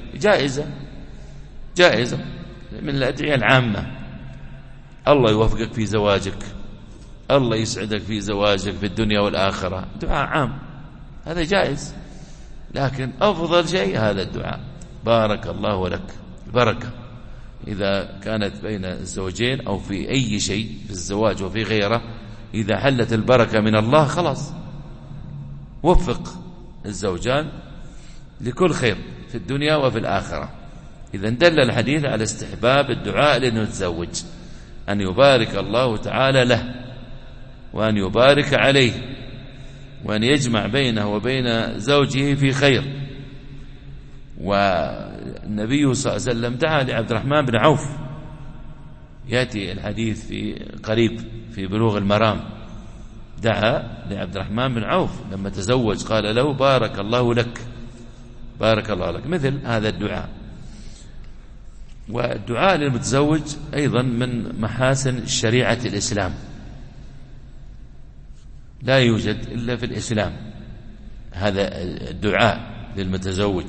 جائزة من الأدعية العامة. الله يوفقك في زواجك، الله يسعدك في زواجك في الدنيا والآخرة، دعاء عام هذا جائز، لكن أفضل شيء هذا الدعاء، بارك الله لك. البركة إذا كانت بين الزوجين أو في أي شيء في الزواج وفي غيره، إذا حلت البركة من الله خلاص وفق الزوجان لكل خير في الدنيا وفي الآخرة. إذا دل الحديث على استحباب الدعاء للمتزوج، أن يبارك الله تعالى له وأن يبارك عليه وأن يجمع بينه وبين زوجه في خير. والنبي صلى الله عليه وسلم دعا لعبد الرحمن بن عوف، يأتي الحديث في قريب في بلوغ المرام، دعا لعبد الرحمن بن عوف لما تزوج قال له بارك الله لك، بارك الله لك، مثل هذا الدعاء. والدعاء للمتزوج أيضا من محاسن شريعة الإسلام، لا يوجد إلا في الإسلام هذا الدعاء للمتزوج.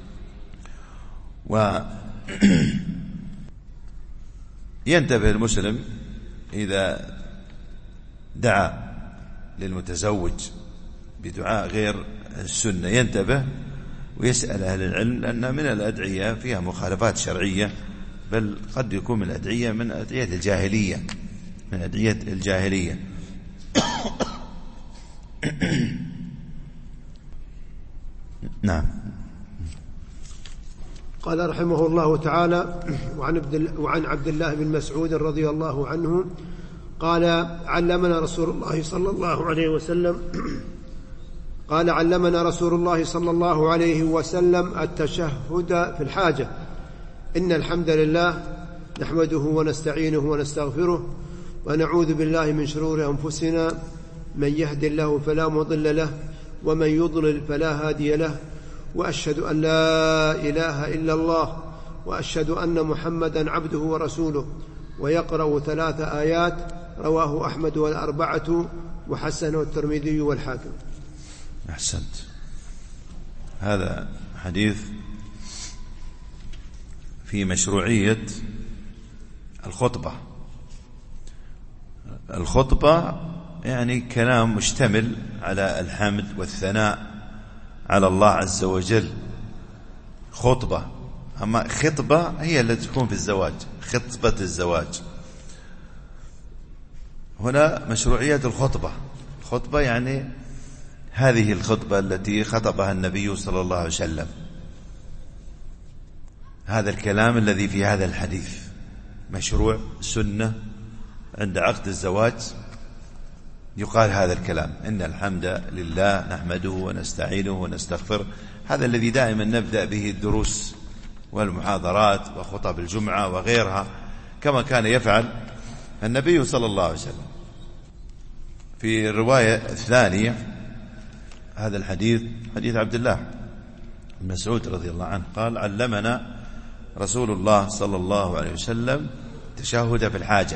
وينتبه المسلم إذا دعا للمتزوج بدعاء غير السنة، ينتبه ويسأل أهل العلم، لأن من الأدعية فيها مخالفات شرعية، بل قد يكون من الأدعية من أدعية الجاهلية، من أدعية الجاهلية. نعم. قال رحمه الله تعالى: وعن عبد الله بن مسعود رضي الله عنه قال: علمنا رسول الله صلى الله عليه وسلم التشهد في الحاجة: إن الحمد لله نحمده ونستعينه ونستغفره ونعوذ بالله من شرور أنفسنا، من يهد الله فلا مضل له ومن يضلل فلا هادي له، وأشهد أن لا إله إلا الله وأشهد أن محمدا عبده ورسوله. ويقرأ 3 آيات. رواه أحمد والأربعة وحسنه الترمذي والحاكم. أحسنت. هذا حديث في مشروعية الخطبة يعني كلام مشتمل على الحمد والثناء على الله عز وجل. خطبة. أما خطبة هي التي تكون في الزواج، خطبة الزواج. هنا مشروعية الخطبة يعني هذه الخطبة التي خطبها النبي صلى الله عليه وسلم، هذا الكلام الذي في هذا الحديث مشروع سنة. عند عقد الزواج يقال هذا الكلام: إن الحمد لله نحمده ونستعينه ونستغفره. هذا الذي دائما نبدأ به الدروس والمحاضرات وخطب الجمعة وغيرها، كما كان يفعل النبي صلى الله عليه وسلم. في الرواية الثانية هذا الحديث حديث عبد الله بن مسعود رضي الله عنه قال: علمنا رسول الله صلى الله عليه وسلم التشهد في الحاجة،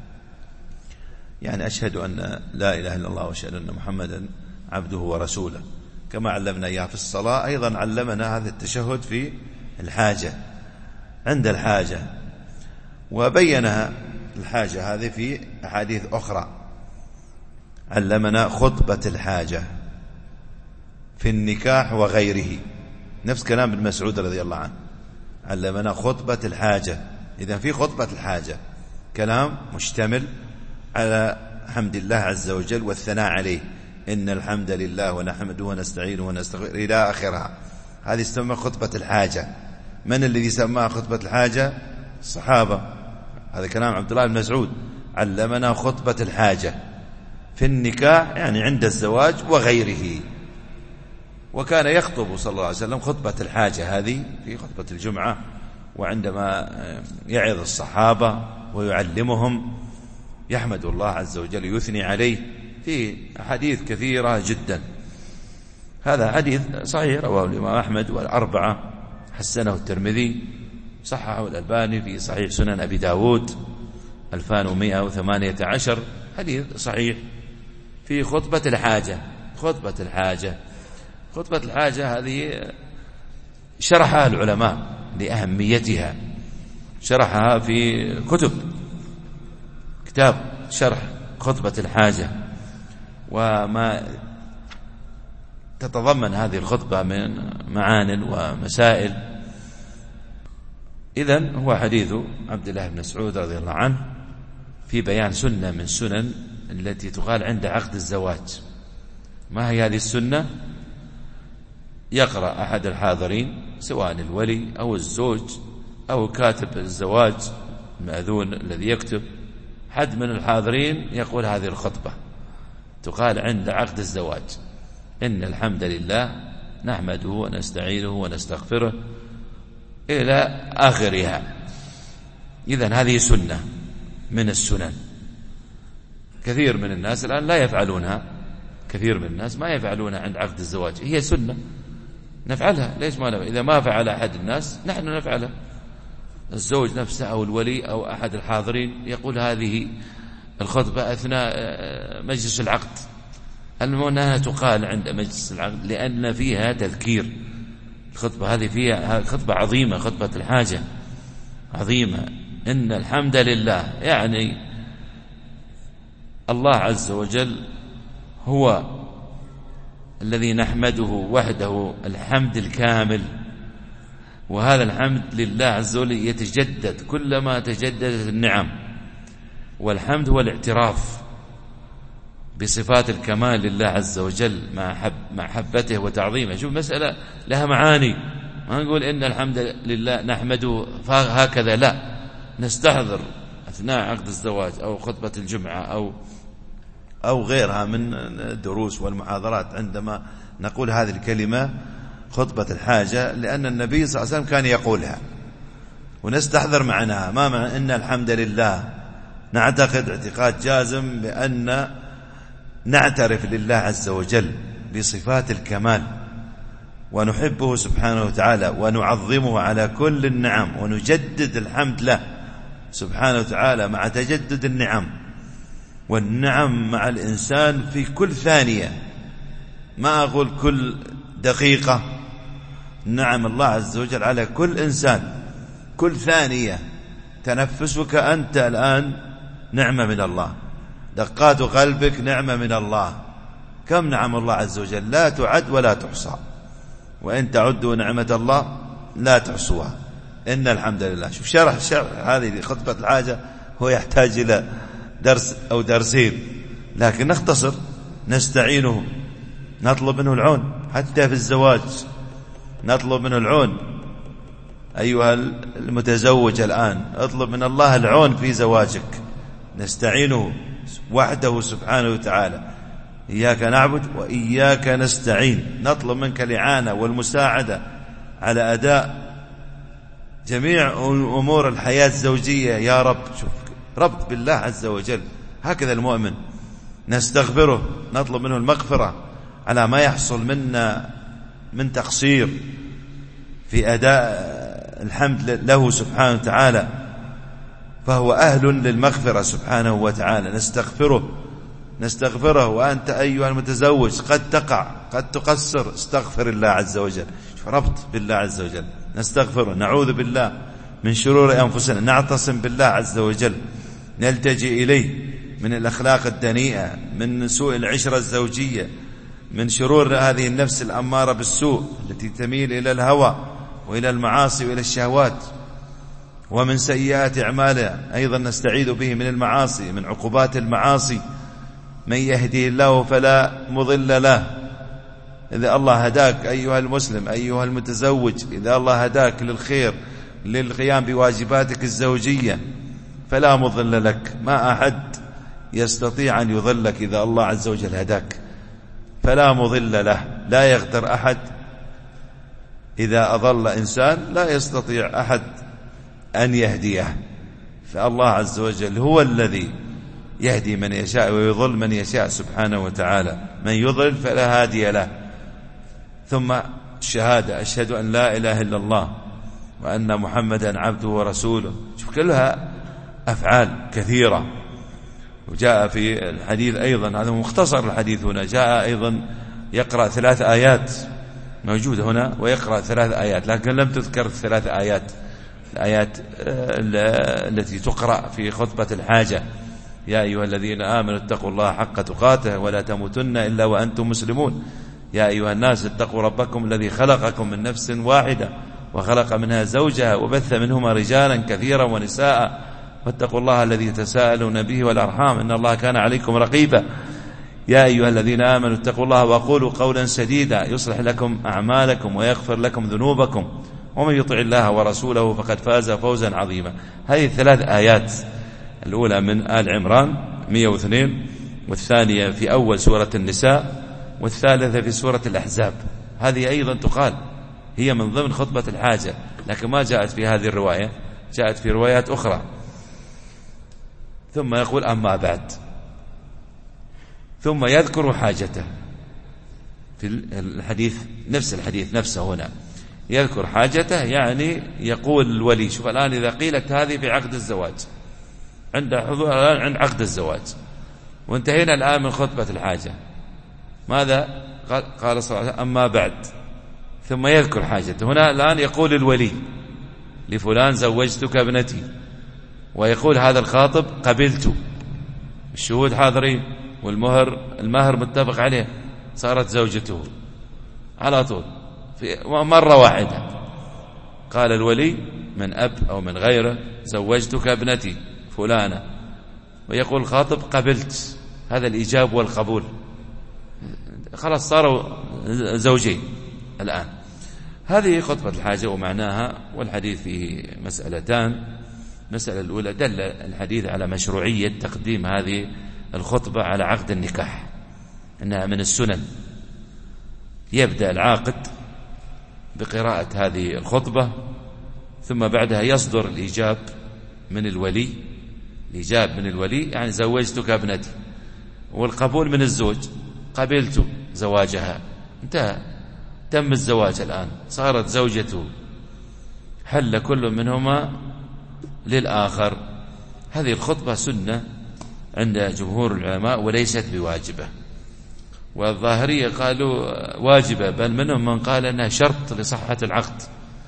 يعني أشهد أن لا إله إلا الله وأشهد أن محمدا عبده ورسوله. كما علمنا إياه في الصلاة، أيضا علمنا هذا التشهد في الحاجة، عند الحاجة. وبينها الحاجة هذه في أحاديث أخرى. علمنا خطبة الحاجة في النكاح وغيره، نفس كلام ابن مسعود رضي الله عنه: علمنا خطبة الحاجة. إذن في خطبة الحاجة كلام مشتمل على حمد الله عز وجل والثناء عليه: إن الحمد لله ونحمده ونستعينه ونستغفره إلى آخرها. هذه تسمى خطبة الحاجة. من الذي سماها خطبة الحاجة؟ الصحابة. هذا كلام عبد الله بن مسعود: علمنا خطبة الحاجة في النكاح، يعني عند الزواج وغيره. وكان يخطب صلى الله عليه وسلم خطبة الحاجة هذه في خطبة الجمعة، وعندما يعظ الصحابة ويعلمهم يحمد الله عز وجل، يثني عليه في أحاديث كثيرة جدا. هذا حديث صحيح رواه الإمام أحمد والأربعة، حسنه الترمذي، صححه الألباني في صحيح سنن أبي داود 2118. حديث صحيح في خطبة الحاجة. خطبة الحاجة هذه شرحها العلماء لأهميتها، شرحها في كتاب شرح خطبة الحاجة، وما تتضمن هذه الخطبة من معان ومسائل. إذن هو حديث عبد الله بن مسعود رضي الله عنه في بيان سنة من سنن التي تقال عند عقد الزواج. ما هي هذه السنة؟ يقرأ أحد الحاضرين، سواء الولي أو الزوج أو كاتب الزواج المأذون الذي يكتب، حد من الحاضرين يقول هذه الخطبة تقال عند عقد الزواج: إن الحمد لله نحمده ونستعينه ونستغفره إلى آخرها. إذن هذه سنة من السنن. كثير من الناس الآن لا يفعلونها، كثير من الناس ما يفعلونها عند عقد الزواج. هي سنة نفعلها، ليش ما نفعل؟ إذا ما فعل أحد الناس نحن نفعلها. الزوج نفسه أو الولي أو أحد الحاضرين يقول هذه الخطبة أثناء مجلس العقد. المهم أنها تقال عند مجلس العقد لأن فيها تذكير. الخطبة هذه فيها خطبة عظيمة، خطبة الحاجة عظيمة. إن الحمد لله، يعني الله عز وجل هو الذي نحمده وحده الحمد الكامل، وهذا الحمد لله عز وجل يتجدد كلما تجددت النعم. والحمد هو الاعتراف بصفات الكمال لله عز وجل مع محبته وتعظيمه. شوف مسألة لها معاني، ما نقول إن الحمد لله نحمده هكذا، لا، نستحضر أثناء عقد الزواج أو خطبة الجمعة أو غيرها من الدروس والمحاضرات عندما نقول هذه الكلمة خطبة الحاجة، لأن النبي صلى الله عليه وسلم كان يقولها ونستحضر معناها. ما معنى إن الحمد لله؟ نعتقد اعتقاد جازم بأن نعترف لله عز وجل بصفات الكمال ونحبه سبحانه وتعالى ونعظمه على كل النعم ونجدد الحمد له سبحانه وتعالى مع تجدد النعم، والنعم مع الإنسان في كل ثانية، ما أقول كل دقيقة، نعم الله عز وجل على كل إنسان كل ثانية. تنفسك أنت الآن نعمة من الله، دقات قلبك نعمة من الله. كم نعم الله عز وجل لا تعد ولا تحصى، وإن تعدوا نعمة الله لا تحصوها. إن الحمد لله. شوف شرح هذه خطبة الحاجة هو يحتاج إلى درس أو درسين، لكن نختصر. نستعينه، نطلب منه العون حتى في الزواج، نطلب منه العون. أيها المتزوج الآن اطلب من الله العون في زواجك، نستعينه وحده سبحانه وتعالى. إياك نعبد وإياك نستعين، نطلب منك الإعانة والمساعدة على أداء جميع أمور الحياة الزوجية يا رب. شوف ربط بالله عز وجل، هكذا المؤمن. نستغفره، نطلب منه المغفرة على ما يحصل منا من تقصير في أداء الحمد له سبحانه وتعالى، فهو أهل للمغفرة سبحانه وتعالى. نستغفره. وأنت أيها المتزوج قد تقع قد تقصر، استغفر الله عز وجل. شوف ربط بالله عز وجل. نستغفره، نعوذ بالله من شرور أنفسنا، نعتصم بالله عز وجل، نلتجئ إليه من الأخلاق الدنيئة، من سوء العشرة الزوجية، من شرور هذه النفس الأمارة بالسوء التي تميل إلى الهوى وإلى المعاصي وإلى الشهوات، ومن سيئات أعمالها. أيضا نستعيذ به من المعاصي، من عقوبات المعاصي. من يهدي الله فلا مضل له. إذا الله هداك أيها المسلم أيها المتزوج، إذا الله هداك للخير للقيام بواجباتك الزوجية فلا مضل لك. ما أحد يستطيع أن يضلك إذا الله عز وجل هداك، فلا مضل له. لا يغتر أحد إذا أضل إنسان، لا يستطيع أحد أن يهديه. فالله عز وجل هو الذي يهدي من يشاء ويضل من يشاء سبحانه وتعالى. من يضل فلا هادي له. ثم الشهادة، أشهد أن لا إله إلا الله وأن محمدا عبده ورسوله. شوف كلها أفعال كثيرة. وجاء في الحديث أيضا، هذا مختصر الحديث هنا، جاء أيضا يقرأ 3 آيات موجودة هنا، ويقرأ 3 آيات، لكن لم تذكر 3 آيات، الآيات التي تقرأ في خطبة الحاجة. يا أيها الذين آمنوا اتقوا الله حق تقاته ولا تموتن إلا وأنتم مسلمون. يا أيها الناس اتقوا ربكم الذي خلقكم من نفس واحدة وخلق منها زوجها وبث منهما رجالا كثيرا ونساء واتقوا الله الذي تساءلون به والأرحام إن الله كان عليكم رقيبا. يا أيها الذين آمنوا اتقوا الله وقولوا قولا سديدا يصلح لكم أعمالكم ويغفر لكم ذنوبكم ومن يطع الله ورسوله فقد فاز فوزا عظيما. هذه 3 آيات، الأولى من آل عمران 102، والثانية في أول سورة النساء، والثالثة في سورة الأحزاب. هذه أيضا تقال، هي من ضمن خطبة الحاجة، لكن ما جاءت في هذه الرواية، جاءت في روايات أخرى. ثم يقول أما بعد، ثم يذكر حاجته في الحديث، نفس الحديث نفسه هنا يذكر حاجته، يعني يقول الولي. شوف الآن إذا قيلت هذه في عقد الزواج، عند حضور الآن عند عقد الزواج، وانتهينا الآن من خطبة الحاجة، ماذا قال صلى الله عليه وسلم؟ أما بعد، ثم يذكر حاجته. هنا الآن يقول الولي لفلان زوجتك ابنتي، ويقول هذا الخاطب قبلت، الشهود حاضرين، والمهر متفق عليه، صارت زوجته على طول في مرة واحدة. قال الولي من أب أو من غيره زوجتك ابنتي فلانة، ويقول الخاطب قبلت، هذا الإيجاب والقبول، خلاص صاروا زوجين الآن. هذه خطبة الحاجة ومعناها. والحديث فيه مسألتان. المسألة الأولى دل الحديث على مشروعية تقديم هذه الخطبة على عقد النكاح، إنها من السنن. يبدأ العاقد بقراءة هذه الخطبة، ثم بعدها يصدر الإيجاب من الولي. الإيجاب من الولي يعني زوجتك ابنتي، والقبول من الزوج، قبلت زواجها، انتهى، تم الزواج الآن، صارت زوجته، حل كل منهما للآخر. هذه الخطبة سنة عند جمهور العلماء وليست بواجبة، والظاهرية قالوا واجبة، بل منهم من قال أنها شرط لصحة العقد،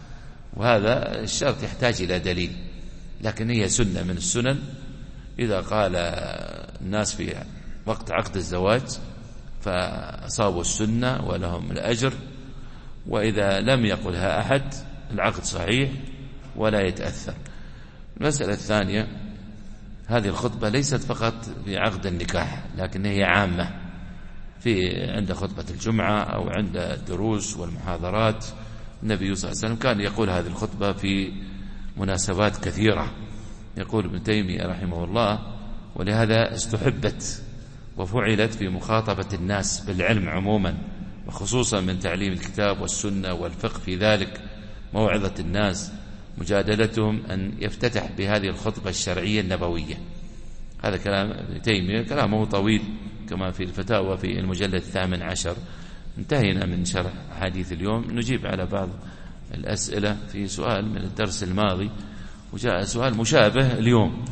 وهذا الشرط يحتاج إلى دليل، لكن هي سنة من السنن. إذا قال الناس في وقت عقد الزواج فأصابوا السنة ولهم الأجر، وإذا لم يقلها أحد العقد صحيح ولا يتأثر. المسألة الثانية، هذه الخطبة ليست فقط في عقد النكاح، لكن هي عامة في عند خطبة الجمعة أو عند الدروس والمحاضرات. النبي صلى الله عليه وسلم كان يقول هذه الخطبة في مناسبات كثيرة. يقول ابن تيمية رحمه الله: ولهذا استحبت وفعلت في مخاطبة الناس بالعلم عموما، وخصوصا من تعليم الكتاب والسنة والفقه في ذلك، موعظة الناس، مجادلتهم، أن يفتتح بهذه الخطبة الشرعية النبوية. هذا كلام ابن تيمية، كلامه طويل كما في الفتاوى في المجلد 18. انتهينا من شرح حديث اليوم. نجيب على بعض الأسئلة في سؤال من الدرس الماضي، وجاء سؤال مشابه اليوم،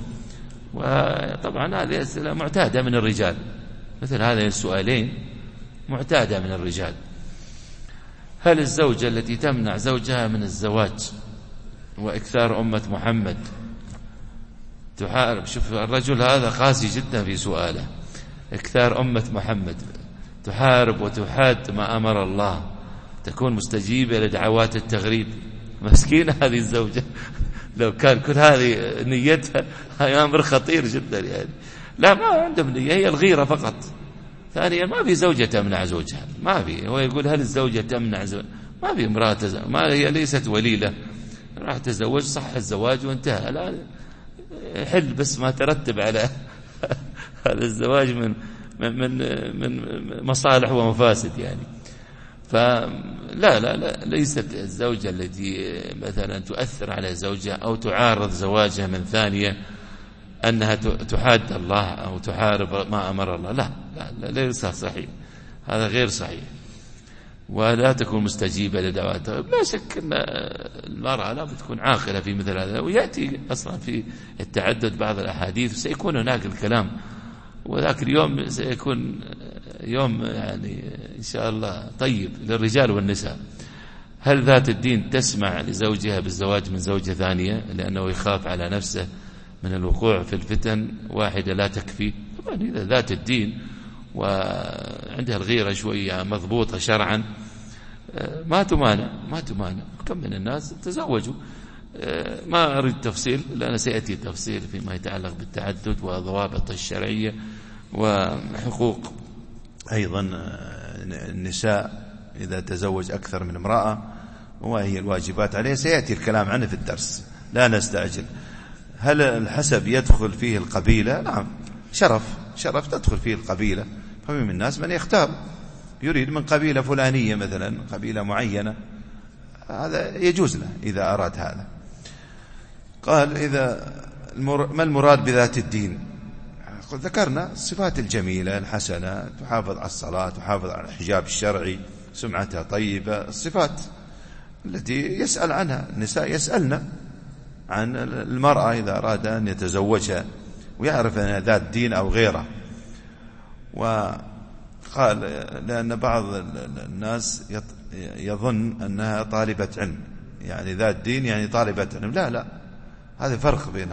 وطبعا هذه أسئلة معتادة من الرجال، مثل هذه السؤالين معتادة من الرجال. هل الزوجة التي تمنع زوجها من الزواج وإكثار أمة محمد تحارب؟ شوف الرجل هذا قاسي جدا في سؤاله. إكثار أمة محمد، تحارب وتحاد ما أمر الله، تكون مستجيبة لدعوات التغريب. مسكينة هذه الزوجة، لو كان كل هذه نيتها هي أمر خطير جدا يعني. لا، ما عندهم نية، هي الغيرة فقط. ثانيا، ما في زوجة تمنع زوجها، ما في. هو يقول هل الزوجة تمنع زوجها؟ ما في امرأة ما هي ليست وليلة، راح تزوج، صح الزواج وانتهى. لا، حل بس ما ترتب على هذا الزواج من مصالح ومفاسد يعني. فلا لا لا ليست الزوجة التي مثلا تؤثر على زوجها أو تعارض زواجها من ثانية أنها تحاد الله أو تحارب ما أمر الله. لا لا, لا ليس صحيح، هذا غير صحيح. ولا تكون مستجيبة لدعواتها. لا شك أن المرأة لا بتكون عاقلة في مثل هذا، ويأتي أصلا في التعدد بعض الأحاديث سيكون هناك الكلام، وذاك اليوم سيكون يوم يعني إن شاء الله طيب للرجال والنساء. هل ذات الدين تسمع لزوجها بالزواج من زوجة ثانية لأنه يخاف على نفسه من الوقوع في الفتن؟ واحدة لا تكفي. طبعا إذا ذات الدين وعندها الغيرة شوية مضبوطة شرعا ما تمانع. كم من الناس تزوجوا. ما أريد تفصيل لأن سيأتي تفصيل فيما يتعلق بالتعدد وضوابط الشرعية وحقوق أيضا النساء إذا تزوج أكثر من امرأة وهي الواجبات عليه، سيأتي الكلام عنه في الدرس، لا نستعجل. هل الحسب يدخل فيه القبيلة؟ نعم، شرف تدخل فيه القبيلة. فمن الناس من يختار يريد من قبيلة فلانية مثلا، قبيلة معينة، هذا يجوز له إذا أراد هذا. قال إذا ما المراد بذات الدين؟ ذكرنا الصفات الجميلة الحسنة، تحافظ على الصلاة، تحافظ على الحجاب الشرعي، سمعتها طيبة، الصفات التي يسأل عنها النساء. يسألنا عن المرأة إذا أراد أن يتزوجها ويعرف أنها ذات دين أو غيره. وقال لأن بعض الناس يظن أنها طالبة علم، يعني ذات دين يعني طالبة علم. لا، هذا فرق بين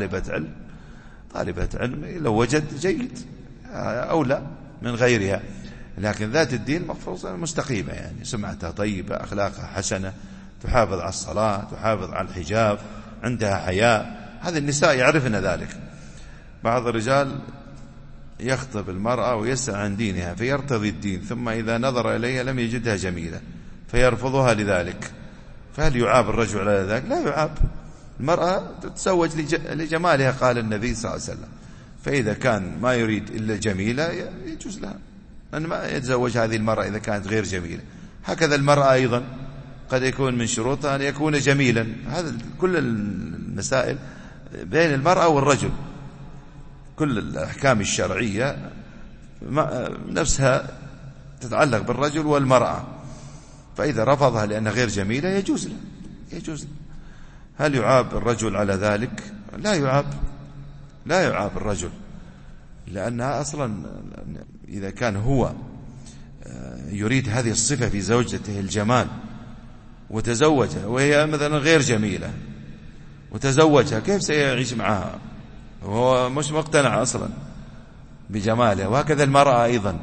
طالبة علم لو وجد جيد أولى من غيرها، لكن ذات الدين مفروض مستقيمة، يعني سمعتها طيبة، أخلاقها حسنة، تحافظ على الصلاة، تحافظ على الحجاب، عندها حياء. هذه النساء يعرفن ذلك. بعض الرجال يخطب المرأة ويسأل عن دينها فيرتضي الدين، ثم إذا نظر إليها لم يجدها جميلة فيرفضها لذلك، فهل يعاب الرجل على ذلك؟ لا يعاب. المرأة تتزوج لجمالها قال النبي صلى الله عليه وسلم، فإذا كان ما يريد إلا جميلة يجوز لها أن ما يتزوج هذه المرأة إذا كانت غير جميلة. هكذا المرأة أيضا قد يكون من شروطها أن يكون جميلا. هذا كل المسائل بين المرأة والرجل، كل الأحكام الشرعية نفسها تتعلق بالرجل والمرأة، فإذا رفضها لأنها غير جميلة يجوز له. هل يعاب الرجل على ذلك؟ لا يعاب الرجل، لأنها أصلا إذا كان هو يريد هذه الصفة في زوجته الجمال وتزوجها وهي مثلا غير جميلة وتزوجها، كيف سيعيش معها وهو مش مقتنع أصلا بجمالها؟ وهكذا المرأة أيضا.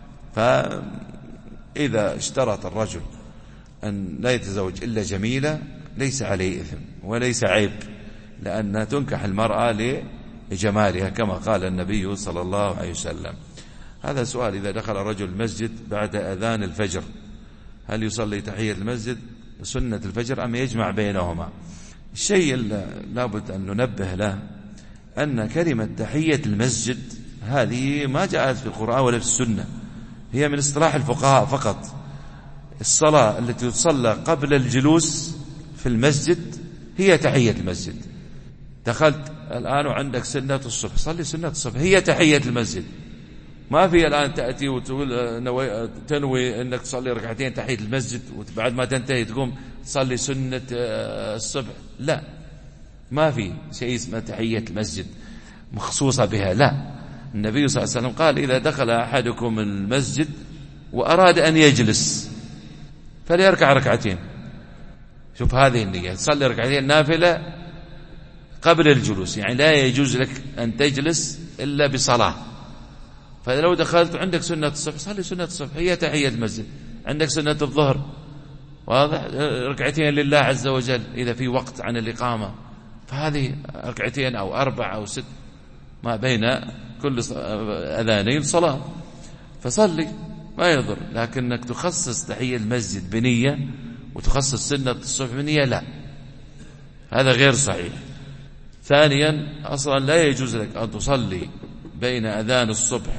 فإذا اشترط الرجل أن لا يتزوج إلا جميلة ليس عليه إثم وليس عيب، لأنها تنكح المرأة لجمالها كما قال النبي صلى الله عليه وسلم. هذا سؤال: إذا دخل الرجل المسجد بعد أذان الفجر هل يصلي تحية المسجد سنة الفجر أم يجمع بينهما؟ الشيء لابد أن ننبه له أن كلمة تحية المسجد هذه ما جاءت في القرآن ولا في السنة، هي من اصطلاح الفقهاء فقط. الصلاة التي تصلى قبل الجلوس في المسجد هي تحية المسجد. دخلت الآن وعندك سنة الصبح، صلي سنة الصبح، هي تحية المسجد. ما في الآن تأتي وتقول تنوي أنك تصلي ركعتين تحية المسجد وبعد ما تنتهي تقوم تصلي سنة الصبح. لا، ما في شيء اسمه تحية المسجد مخصوصة بها. لا، النبي صلى الله عليه وسلم قال: إذا دخل أحدكم المسجد وأراد أن يجلس فليركع ركعتين. شوف هذه النية، تصلي ركعتين نافلة قبل الجلوس، يعني لا يجوز لك أن تجلس إلا بصلاة. فلو دخلت عندك سنة الصبح صلي سنة الصبح، هي تحية المسجد. عندك سنة الظهر واضح، ركعتين لله عز وجل إذا في وقت عن الإقامة، فهذه ركعتين أو 4 أو 6 ما بين كل أذانين صلاة، فصلي ما يضر. لكنك تخصص تحية المسجد بنية وتخصص سنة الصبح بنية، لا، هذا غير صحيح. ثانيا، أصلا لا يجوز لك أن تصلي بين أذان الصبح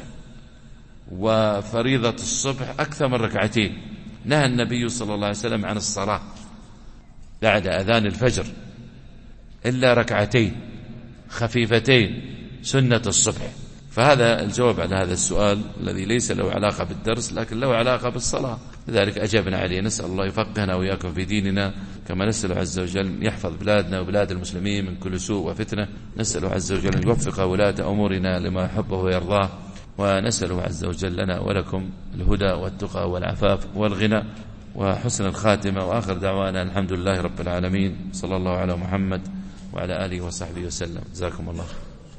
وفريضة الصبح أكثر من ركعتين. نهى النبي صلى الله عليه وسلم عن الصلاة بعد أذان الفجر إلا ركعتين خفيفتين سنة الصبح. فهذا الجواب على هذا السؤال الذي ليس له علاقة بالدرس لكن له علاقة بالصلاة، لذلك أجبنا عليه. نسأل الله يفقهنا وإياكم في ديننا، كما نسأل عز وجل يحفظ بلادنا وبلاد المسلمين من كل سوء وفتنة. نسأل عز وجل أن يوفق ولاة أمورنا لما يحبه ويرضاه، ونسأل عز وجل لنا ولكم الهدى والتقى والعفاف والغنى وحسن الخاتمة. وآخر دعوانا الحمد لله رب العالمين، صلى الله على محمد وعلى آله وصحبه وسلم. جزاكم الله.